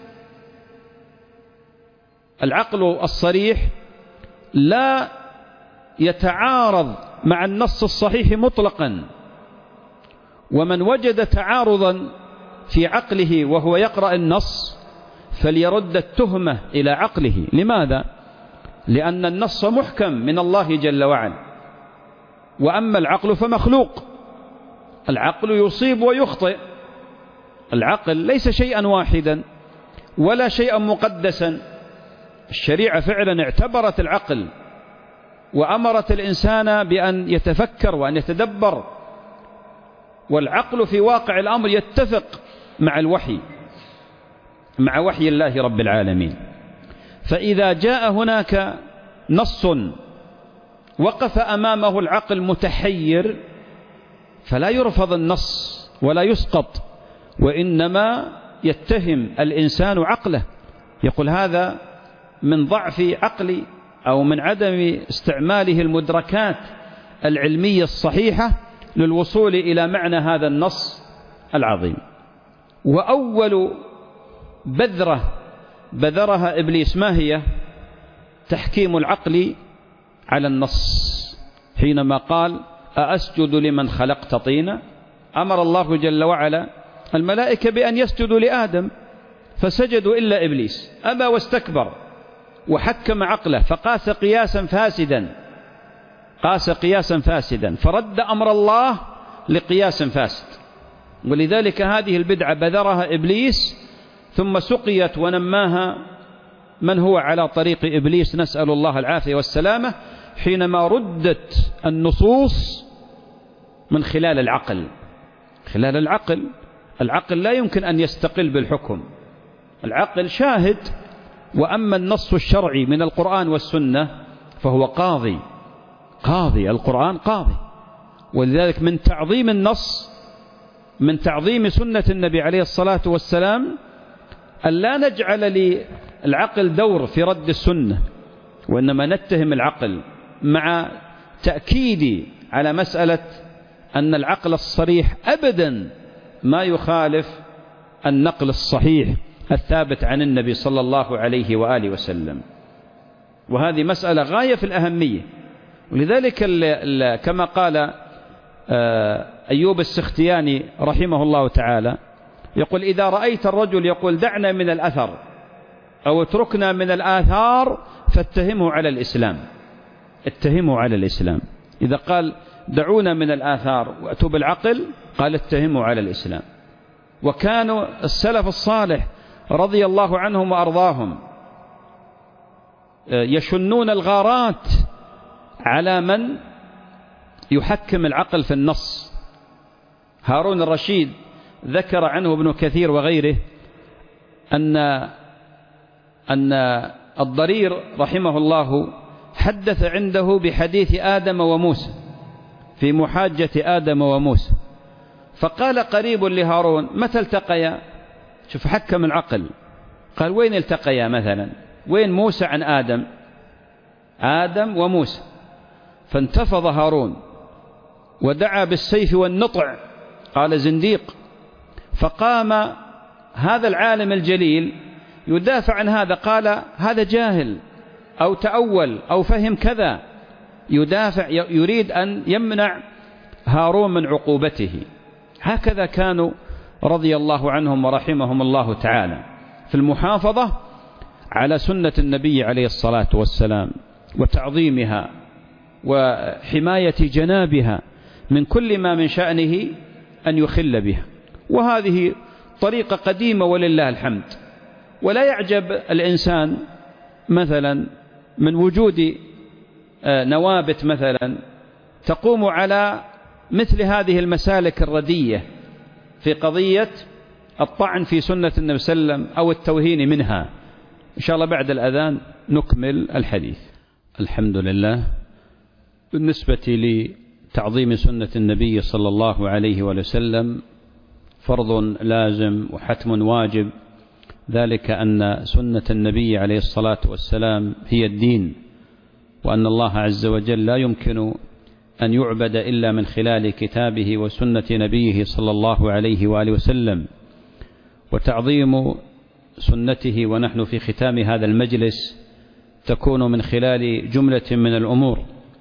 العقل الصريح لا يتعارض مع النص الصحيح مطلقا، ومن وجد تعارضا في عقله وهو يقرأ النص فليرد التهمة إلى عقله. لماذا؟ لأن النص محكم من الله جل وعلا، وأما العقل فمخلوق. العقل يصيب ويخطئ، العقل ليس شيئا واحدا، ولا شيئا مقدسا. الشريعة فعلا اعتبرت العقل وأمرت الإنسان بأن يتفكر وأن يتدبر، والعقل في واقع الأمر يتفق مع الوحي، مع وحي الله رب العالمين. فإذا جاء هناك نص وقف أمامه العقل متحير فلا يرفض النص ولا يسقط، وإنما يتهم الإنسان عقله، يقول هذا من ضعف عقلي أو من عدم استعماله المدركات العلمية الصحيحة للوصول إلى معنى هذا النص العظيم. وأول بذرة بذرها إبليس ما هي؟ تحكيم العقل على النص، حينما قال أأسجد لمن خلقت طينا. أمر الله جل وعلا الملائكة بأن يسجدوا لآدم فسجدوا إلا إبليس أبى واستكبر وحكم عقله فقاس قياسا فاسدا، قاس قياسا فاسدا، فرد أمر الله لقياس فاسد. ولذلك هذه البدعة بذرها إبليس ثم سقيت ونماها من هو على طريق إبليس، نسأل الله العافية والسلامة، حينما ردت النصوص من خلال العقل. خلال العقل، العقل لا يمكن أن يستقل بالحكم، العقل شاهد، وأما النص الشرعي من القرآن والسنة فهو قاضي، قاضي، القرآن قاضي. ولذلك من تعظيم النص، من تعظيم سنة النبي عليه الصلاة والسلام، أن لا نجعل للعقل دور في رد السنة، وإنما نتهم العقل مع تأكيد على مسألة أن العقل الصريح أبدا ما يخالف النقل الصحيح الثابت عن النبي صلى الله عليه وآله وسلم. وهذه مسألة غاية في الأهمية. ولذلك كما قال أيوب السختياني رحمه الله تعالى، يقول إذا رأيت الرجل يقول دعنا من الأثر أو اتركنا من الآثار فاتهمه على الإسلام، اتهمه على الإسلام. إذا قال دعونا من الآثار وأتوا بالعقل قال اتهموا على الإسلام. وكانوا السلف الصالح رضي الله عنهم وأرضاهم يشنون الغارات على من يحكم العقل في النص. هارون الرشيد ذكر عنه ابن كثير وغيره أن الضرير رحمه الله حدث عنده بحديث آدم وموسى في محاجة آدم وموسى، فقال قريب لهارون متى التقيا؟ شوف حكم العقل، قال وين التقيا مثلا؟ وين موسى عن آدم؟ آدم وموسى. فانتفض هارون ودعا بالسيف والنطع، قال زنديق. فقام هذا العالم الجليل يدافع عن هذا، قال هذا جاهل أو تأول أو فهم كذا، يدافع، يريد أن يمنع هارون من عقوبته. هكذا كانوا رضي الله عنهم ورحمهم الله تعالى في المحافظة على سنة النبي عليه الصلاة والسلام وتعظيمها وحماية جنابها من كل ما من شأنه أن يخل بها. وهذه طريقة قديمة ولله الحمد. ولا يعجب الإنسان مثلا من وجود نوابت مثلا تقوم على مثل هذه المسالك الردية في قضية الطعن في سنة النبي صلى الله عليه وسلم أو التوهين منها. إن شاء الله بعد الأذان نكمل الحديث. الحمد لله. بالنسبة لتعظيم سنة النبي صلى الله عليه وسلم فرض لازم وحتم واجب، ذلك أن سنة النبي عليه الصلاة والسلام هي الدين، وأن الله عز وجل لا يمكن أن يعبد إلا من خلال كتابه وسنة نبيه صلى الله عليه وآله وسلم. وتعظيم سنته ونحن في ختام هذا المجلس تكون من خلال جملة من الأمور،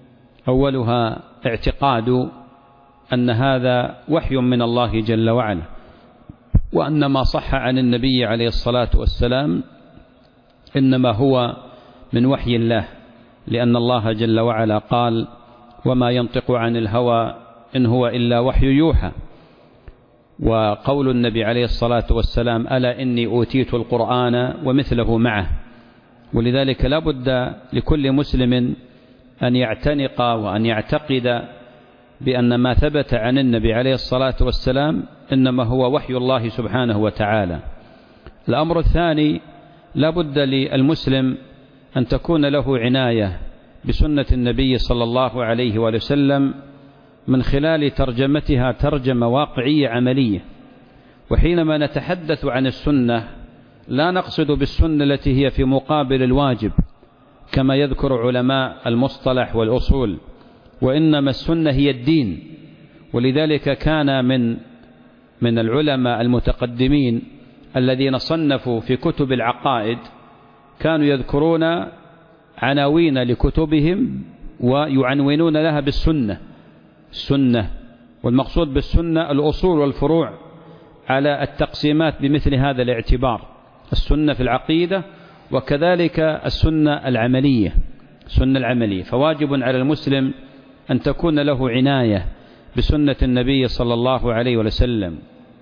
أولها اعتقاد أن هذا وحي من الله جل وعلا، وأن ما صح عن النبي عليه الصلاة والسلام إنما هو من وحي الله، لأن الله جل وعلا قال وما ينطق عن الهوى إن هو إلا وحي يوحى. وقول النبي عليه الصلاة والسلام: ألا إني أوتيت القرآن ومثله معه. ولذلك لا بد لكل مسلم أن يعتنق وأن يعتقد بأن ما ثبت عن النبي عليه الصلاة والسلام إنما هو وحي الله سبحانه وتعالى. الأمر الثاني: لا بد للمسلم أن تكون له عناية بسنة النبي صلى الله عليه وسلم من خلال ترجمتها ترجمة واقعية عملية. وحينما نتحدث عن السنة لا نقصد بالسنة التي هي في مقابل الواجب كما يذكر علماء المصطلح والأصول، وإنما السنة هي الدين. ولذلك كان من العلماء المتقدمين الذين صنفوا في كتب العقائد كانوا يذكرون عناوين لكتبهم ويعنونون لها بالسنة. السنة، والمقصود بالسنة الأصول والفروع على التقسيمات بمثل هذا الاعتبار: السنة في العقيدة، وكذلك السنة العملية. السنة العملية، فواجب على المسلم أن تكون له عناية بسنة النبي صلى الله عليه وسلم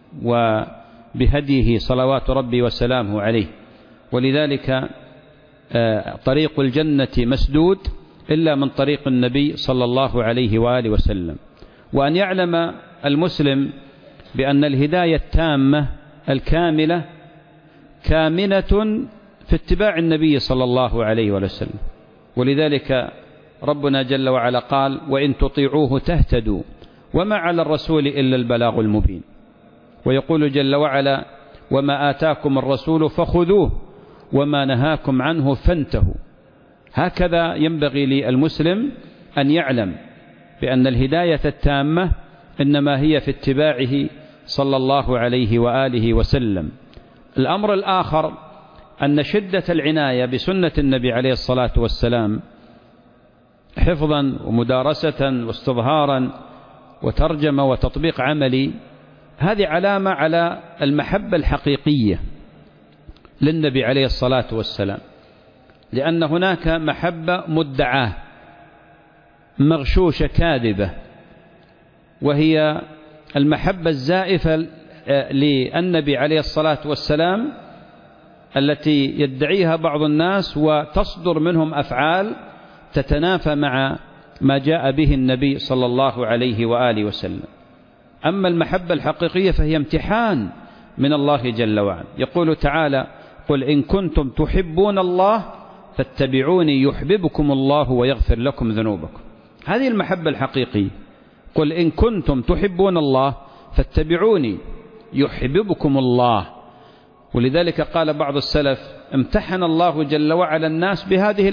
وبهديه صلوات ربي وسلامه عليه. ولذلك طريق الجنة مسدود إلا من طريق النبي صلى الله عليه وآله وسلم. وأن يعلم المسلم بأن الهداية التامة الكاملة كامنة في اتباع النبي صلى الله عليه وسلم. ولذلك ربنا جل وعلا قال: وإن تطيعوه تهتدوا وما على الرسول إلا البلاغ المبين. ويقول جل وعلا: وما آتاكم الرسول فخذوه وما نهاكم عنه فانتهوا. هكذا ينبغي للمسلم أن يعلم بأن الهداية التامة إنما هي في اتباعه صلى الله عليه وآله وسلم. الأمر الآخر أن شدة العناية بسنة النبي عليه الصلاة والسلام حفظا ومدارسة واستظهارا وترجمة وتطبيق عملي، هذه علامة على المحبة الحقيقية للنبي عليه الصلاة والسلام، لأن هناك محبة مدعاة مغشوشة كاذبة، وهي المحبة الزائفة للنبي عليه الصلاة والسلام التي يدعيها بعض الناس وتصدر منهم أفعال تتنافى مع ما جاء به النبي صلى الله عليه وآله وسلم. أما المحبة الحقيقية فهي امتحان من الله جل وعلا. يقول تعالى: قل إن كنتم تحبون الله فاتبعوني يحببكم الله ويغفر لكم ذنوبكم. هذه المحبة الحقيقية. قل إن كنتم تحبون الله فاتبعوني يحببكم الله. ولذلك قال بعض السلف: امتحن الله جل وعلا الناس بهذه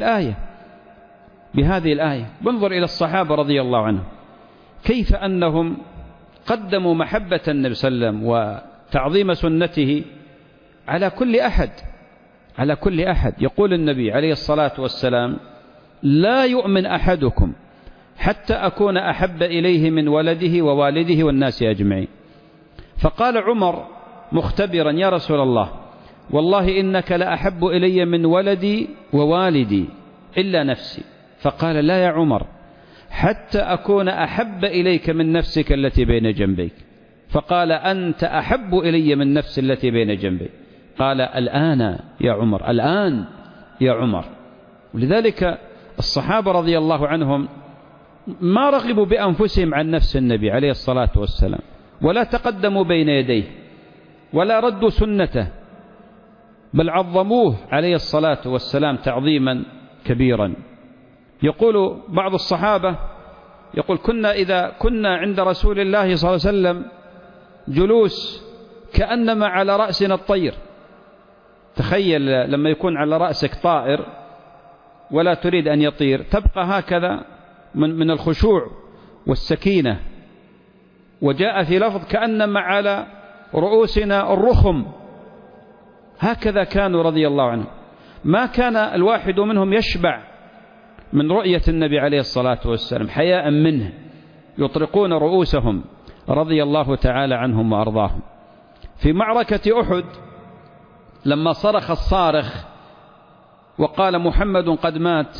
الآية. بانظر إلى الصحابة رضي الله عنهم كيف أنهم قدموا محبة النبي صلى الله عليه وسلم وتعظيم سنته على كل أحد. يقول النبي عليه الصلاة والسلام: لا يؤمن أحدكم حتى أكون أحب إليه من ولده ووالده والناس أجمعين. فقال عمر مختبرا: يا رسول الله، والله إنك لأحب إلي من ولدي ووالدي إلا نفسي. فقال: لا يا عمر، حتى أكون أحب إليك من نفسك التي بين جنبيك. فقال: أنت أحب إلي من نفسي التي بين جنبي. قال: الآن يا عمر، الآن يا عمر. ولذلك الصحابة رضي الله عنهم ما رغبوا بأنفسهم عن نفس النبي عليه الصلاة والسلام، ولا تقدموا بين يديه، ولا ردوا سنته، بل عظموه عليه الصلاة والسلام تعظيما كبيرا. يقول بعض الصحابة: يقول إذا كنا عند رسول الله صلى الله عليه وسلم جلوس كأنما على رأسنا الطير. تخيل لما يكون على رأسك طائر ولا تريد أن يطير، تبقى هكذا من الخشوع والسكينة. وجاء في لفظ: كأنما على رؤوسنا الرخم. هكذا كانوا رضي الله عنهم. ما كان الواحد منهم يشبع من رؤية النبي عليه الصلاة والسلام حياء منه، يطرقون رؤوسهم رضي الله تعالى عنهم وأرضاهم. في معركة أحد لما صرخ الصارخ وقال: محمد قد مات،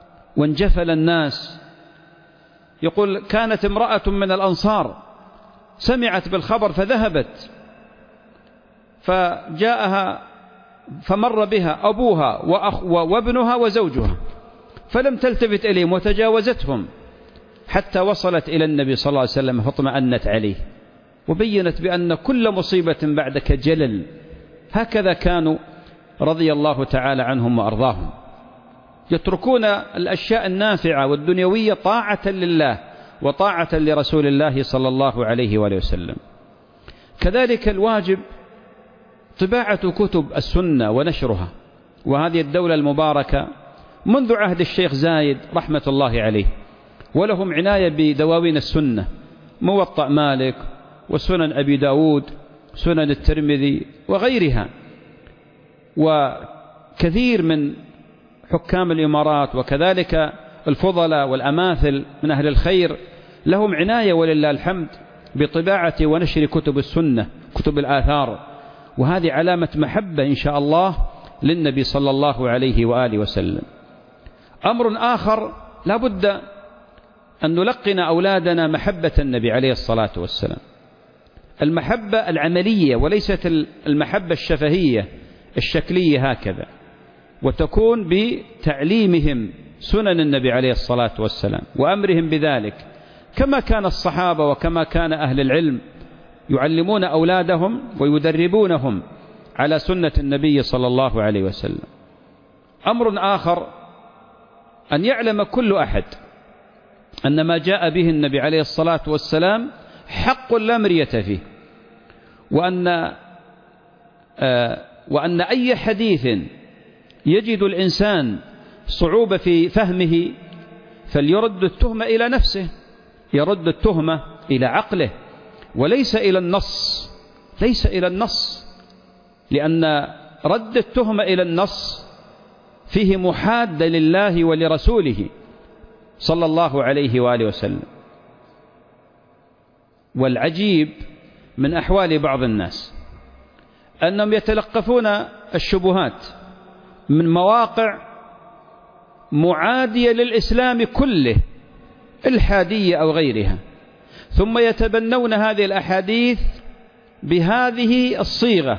وانجفل الناس، يقول: كانت امرأة من الأنصار سمعت بالخبر فذهبت، فجاءها فمر بها أبوها وابنها وزوجها، فلم تلتفت إليهم وتجاوزتهم حتى وصلت إلى النبي صلى الله عليه وسلم فاطمأنت عليه وبينت بأن كل مصيبة بعدك جلل. هكذا كانوا رضي الله تعالى عنهم وأرضاهم، يتركون الأشياء النافعة والدنيوية طاعة لله وطاعة لرسول الله صلى الله عليه وآله وسلم. كذلك الواجب طباعة كتب السنة ونشرها، وهذه الدولة المباركة منذ عهد الشيخ زايد رحمة الله عليه ولهم عناية بدواوين السنة، موطأ مالك وسنن أبي داود سنن الترمذي وغيرها، وكثير من حكام الإمارات وكذلك الفضلاء والأماثل من أهل الخير لهم عناية ولله الحمد بطباعة ونشر كتب السنة كتب الآثار، وهذه علامة محبة إن شاء الله للنبي صلى الله عليه وآله وسلم. أمر آخر لا بد أن نلقن أولادنا محبة النبي عليه الصلاة والسلام، المحبة العملية وليست المحبة الشفهية الشكلية هكذا، وتكون بتعليمهم سنن النبي عليه الصلاة والسلام وأمرهم بذلك، كما كان الصحابة وكما كان أهل العلم يعلمون أولادهم ويدربونهم على سنة النبي صلى الله عليه وسلم. أمر آخر أن يعلم كل أحد أن ما جاء به النبي عليه الصلاة والسلام حق لا مرية فيه، وأن أي حديث يجد الإنسان صعوبة في فهمه فليرد التهمة إلى نفسه، يرد التهمة إلى عقله وليس إلى النص، ليس إلى النص، لأن رد التهمة إلى النص فيه محادة لله ولرسوله صلى الله عليه وآله وسلم. والعجيب من أحوال بعض الناس أنهم يتلقفون الشبهات من مواقع معادية للإسلام كله الحادية أو غيرها، ثم يتبنون هذه الأحاديث بهذه الصيغة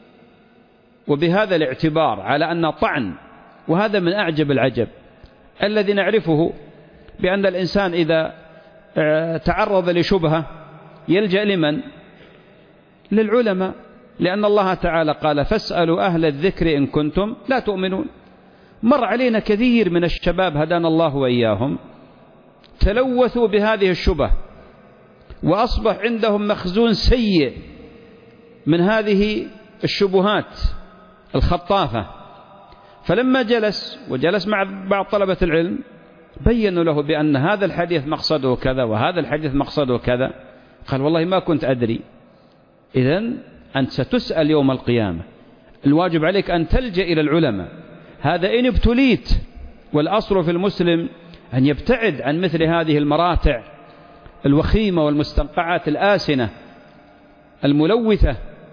وبهذا الاعتبار على أن طعن. وهذا من أعجب العجب الذي نعرفه، بأن الإنسان إذا تعرض لشبهة يلجأ لمن؟ للعلماء، لأن الله تعالى قال فاسألوا أهل الذكر إن كنتم لا تؤمنون. مر علينا كثير من الشباب هدانا الله وإياهم تلوثوا بهذه الشبه وأصبح عندهم مخزون سيء من هذه الشبهات الخطافة، فلما جلس مع بعض طلبة العلم بينوا له بأن هذا الحديث مقصده كذا وهذا الحديث مقصده كذا، قال والله ما كنت أدري. إذن أنت ستسأل يوم القيامة، الواجب عليك أن تلجأ إلى العلماء، هذا إن ابتليت. والأصل في المسلم أن يبتعد عن مثل هذه المراتع الوخيمة والمستنقعات الآسنة الملوثة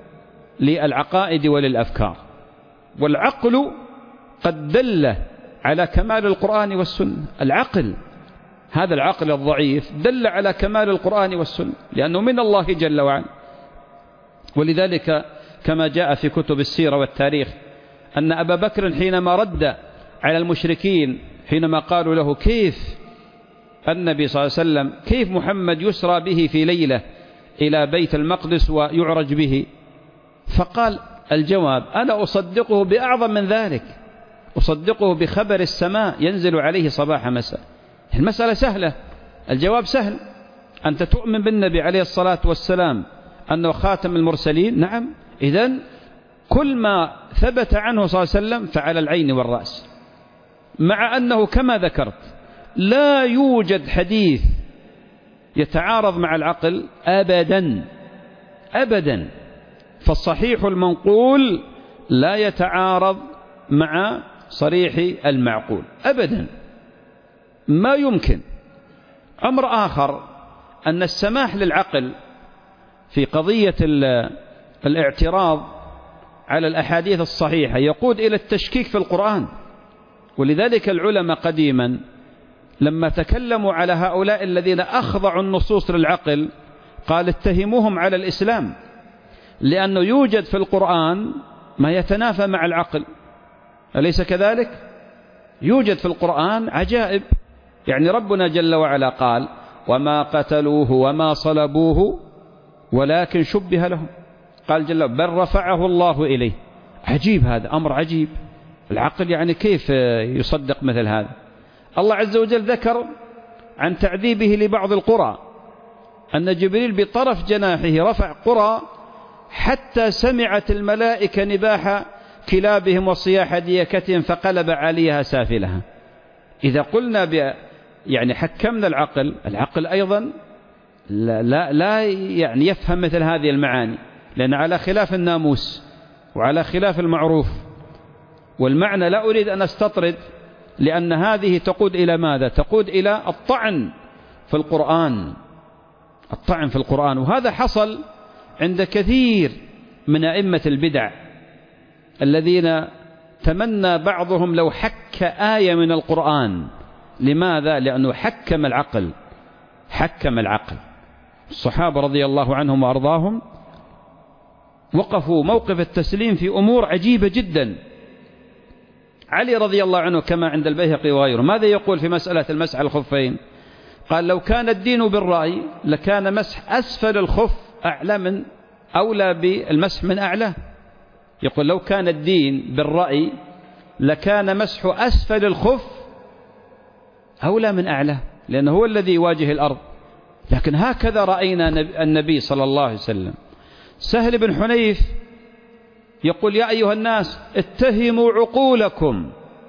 للعقائد وللأفكار. والعقل قد دل على كمال القرآن والسنة، العقل هذا العقل الضعيف دل على كمال القرآن والسنة لأنه من الله جل وعلا. ولذلك كما جاء في كتب السيرة والتاريخ أن أبا بكر حينما رد على المشركين حينما قالوا له كيف النبي صلى الله عليه وسلم كيف محمد يسرى به في ليلة إلى بيت المقدس ويعرج به، فقال الجواب أنا أصدقه بأعظم من ذلك، أصدقه بخبر السماء ينزل عليه صباح مساء. المسألة سهلة، الجواب سهل، أنت تؤمن بالنبي عليه الصلاة والسلام أنه خاتم المرسلين؟ نعم. إذن كل ما ثبت عنه صلى الله عليه وسلم فعلى العين والرأس، مع أنه كما ذكرت لا يوجد حديث يتعارض مع العقل أبدا أبدا، فالصحيح المنقول لا يتعارض مع صريح المعقول أبدا، ما يمكن. أمر آخر أن السماح للعقل في قضية الاعتراض على الأحاديث الصحيحة يقود إلى التشكيك في القرآن. ولذلك العلماء قديما لما تكلموا على هؤلاء الذين أخضعوا النصوص للعقل قال اتهموهم على الإسلام، لأنه يوجد في القرآن ما يتنافى مع العقل، أليس كذلك؟ يوجد في القرآن عجائب. يعني ربنا جل وعلا قال وما قتلوه وما صلبوه ولكن شبه لهم، قال جل بل رفعه الله إليه. عجيب، هذا أمر عجيب، العقل يعني كيف يصدق مثل هذا؟ الله عز وجل ذكر عن تعذيبه لبعض القرى أن جبريل بطرف جناحه رفع قرى حتى سمعت الملائكة نباح كلابهم وصياح ديكتهم فقلب عليها سافلها. إذا قلنا يعني حكمنا العقل أيضا لا يعني يفهم مثل هذه المعاني، لأن على خلاف الناموس وعلى خلاف المعروف. والمعنى لا أريد أن أستطرد، لأن هذه تقود إلى ماذا؟ تقود إلى الطعن في القرآن، الطعن في القرآن. وهذا حصل عند كثير من أئمة البدع الذين تمنى بعضهم لو حك آية من القرآن. لماذا؟ لأنه حكم العقل. الصحابة رضي الله عنهم وأرضاهم وقفوا موقف التسليم في أمور عجيبة جدا. علي رضي الله عنه كما عند البيهقي وغيره ماذا يقول في مسألة المسح على الخفين؟ قال لو كان الدين بالرأي لكان مسح أسفل الخف أولى بالمسح من أعلى. يقول لو كان الدين بالرأي لكان مسح أسفل الخف أولى من أعلى، لأنه هو الذي يواجه الأرض. لكن هكذا رأينا النبي صلى الله عليه وسلم. سهل بن حنيف يقول يا أيها الناس اتهموا عقولكم،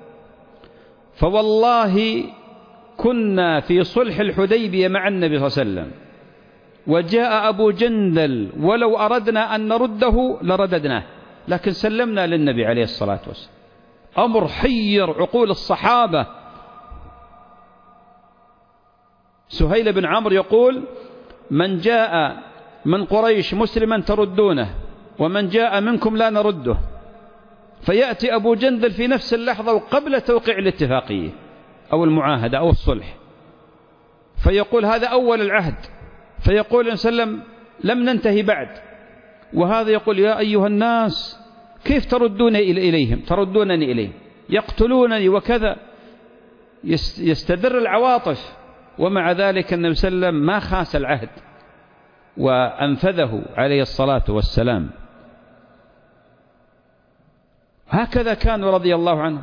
فوالله كنا في صلح الحديبية مع النبي صلى الله عليه وسلم وجاء أبو جندل ولو أردنا أن نرده لرددناه، لكن سلمنا للنبي عليه الصلاة والسلام. أمر حير عقول الصحابة. سهيل بن عمرو يقول من جاء من قريش مسلما تردونه ومن جاء منكم لا نرده. فيأتي أبو جندل في نفس اللحظة وقبل توقيع الاتفاقية أو المعاهدة أو الصلح فيقول هذا أول العهد، فيقول إن سلم لم ننتهي بعد، وهذا يقول يا أيها الناس كيف تردونني إليهم يقتلونني وكذا، يستدر العواطف. ومع ذلك النبي صلى الله عليه وسلم ما خاس العهد وأنفذه عليه الصلاة والسلام. هكذا كانوا رضي الله عنه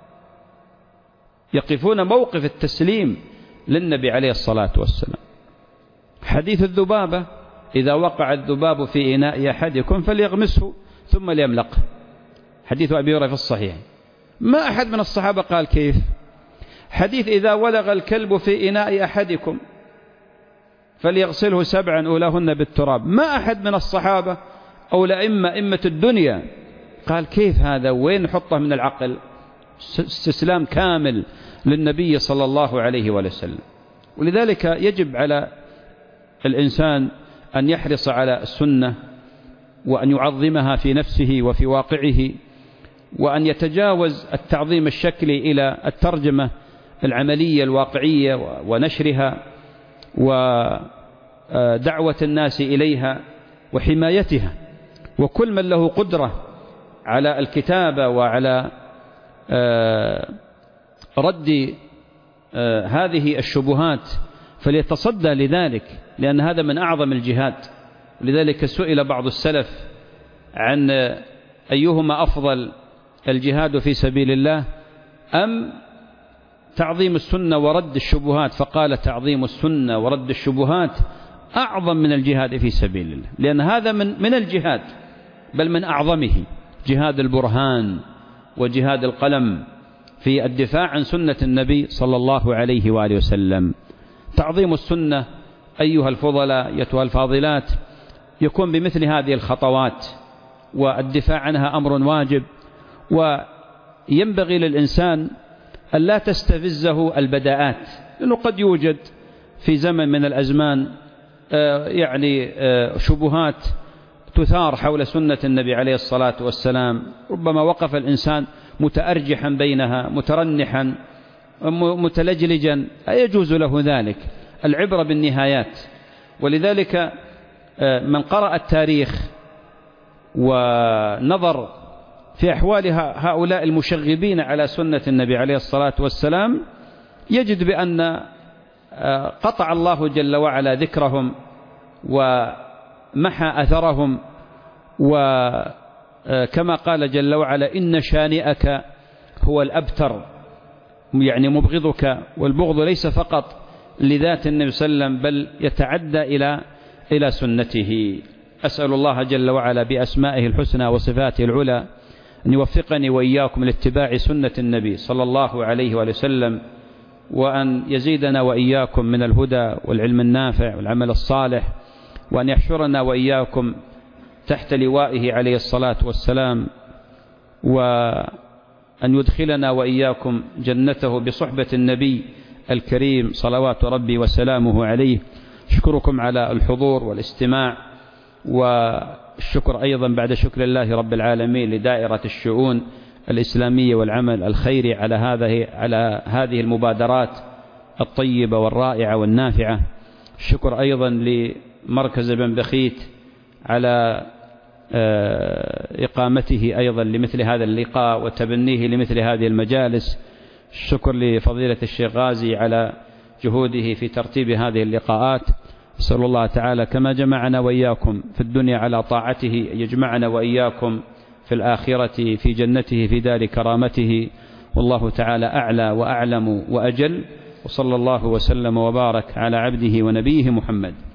يقفون موقف التسليم للنبي عليه الصلاة والسلام. حديث الذبابة إذا وقع الذباب في إناء أحدكم فليغمسه ثم ليملقه، حديث أبي هريرة في الصحيح. ما أحد من الصحابة قال كيف. حديث إذا ولغ الكلب في إناء أحدكم فليغسله 7 أولاهن بالتراب، ما أحد من الصحابة أو أئمة الدنيا قال كيف هذا، وين نحطه من العقل. استسلام كامل للنبي صلى الله عليه وسلم. ولذلك يجب على الإنسان أن يحرص على السنة وأن يعظمها في نفسه وفي واقعه، وأن يتجاوز التعظيم الشكلي إلى الترجمة العملية الواقعية ونشرها ودعوة الناس إليها وحمايتها. وكل من له قدرة على الكتابة وعلى رد هذه الشبهات فليتصدى لذلك، لأن هذا من أعظم الجهاد. لذلك سئل بعض السلف عن أيهما أفضل، الجهاد في سبيل الله أم تعظيم السنة ورد الشبهات؟ فقال تعظيم السنة ورد الشبهات أعظم من الجهاد في سبيل الله، لأن هذا من الجهاد بل من أعظمه، جهاد البرهان وجهاد القلم في الدفاع عن سنة النبي صلى الله عليه وآله وسلم. تعظيم السنة أيها الفضلاء أيتها الفاضلات يكون بمثل هذه الخطوات، والدفاع عنها أمر واجب. وينبغي للإنسان أن لا تستفزه البداءات، لأنه قد يوجد في زمن من الأزمان يعني شبهات تثار حول سنة النبي عليه الصلاة والسلام، ربما وقف الإنسان متأرجحا بينها مترنحا متلجلجا، لا يجوز له ذلك. العبرة بالنهايات. ولذلك من قرأ التاريخ ونظر في أحوال هؤلاء المشغبين على سنة النبي عليه الصلاة والسلام يجد بأن قطع الله جل وعلا ذكرهم ومحى أثرهم، وكما قال جل وعلا إن شانئك هو الأبتر، يعني مبغضك، والبغض ليس فقط لذات النبي صلى الله عليه وسلم بل يتعدى إلى سنته. أسأل الله جل وعلا بأسمائه الحسنى وصفاته العلى أن يوفقني وإياكم لاتباع سنة النبي صلى الله عليه وسلم، وأن يزيدنا وإياكم من الهدى والعلم النافع والعمل الصالح، وأن يحشرنا وإياكم تحت لوائه عليه الصلاة والسلام، وأن يدخلنا وإياكم جنته بصحبة النبي الكريم صلوات ربي وسلامه عليه. أشكركم على الحضور والاستماع، والشكر أيضا بعد شكر الله رب العالمين لدائرة الشؤون الإسلامية والعمل الخيري على هذه المبادرات الطيبة والرائعة والنافعة. الشكر أيضا لمركز بن بخيت على إقامته أيضا لمثل هذا اللقاء وتبنيه لمثل هذه المجالس. الشكر لفضيلة الشيخ غازي على جهوده في ترتيب هذه اللقاءات. أسأل الله تعالى كما جمعنا وإياكم في الدنيا على طاعته يجمعنا وإياكم في الآخرة في جنته في دار كرامته، والله تعالى أعلى وأعلم وأجل. وصلى الله وسلم وبارك على عبده ونبيه محمد.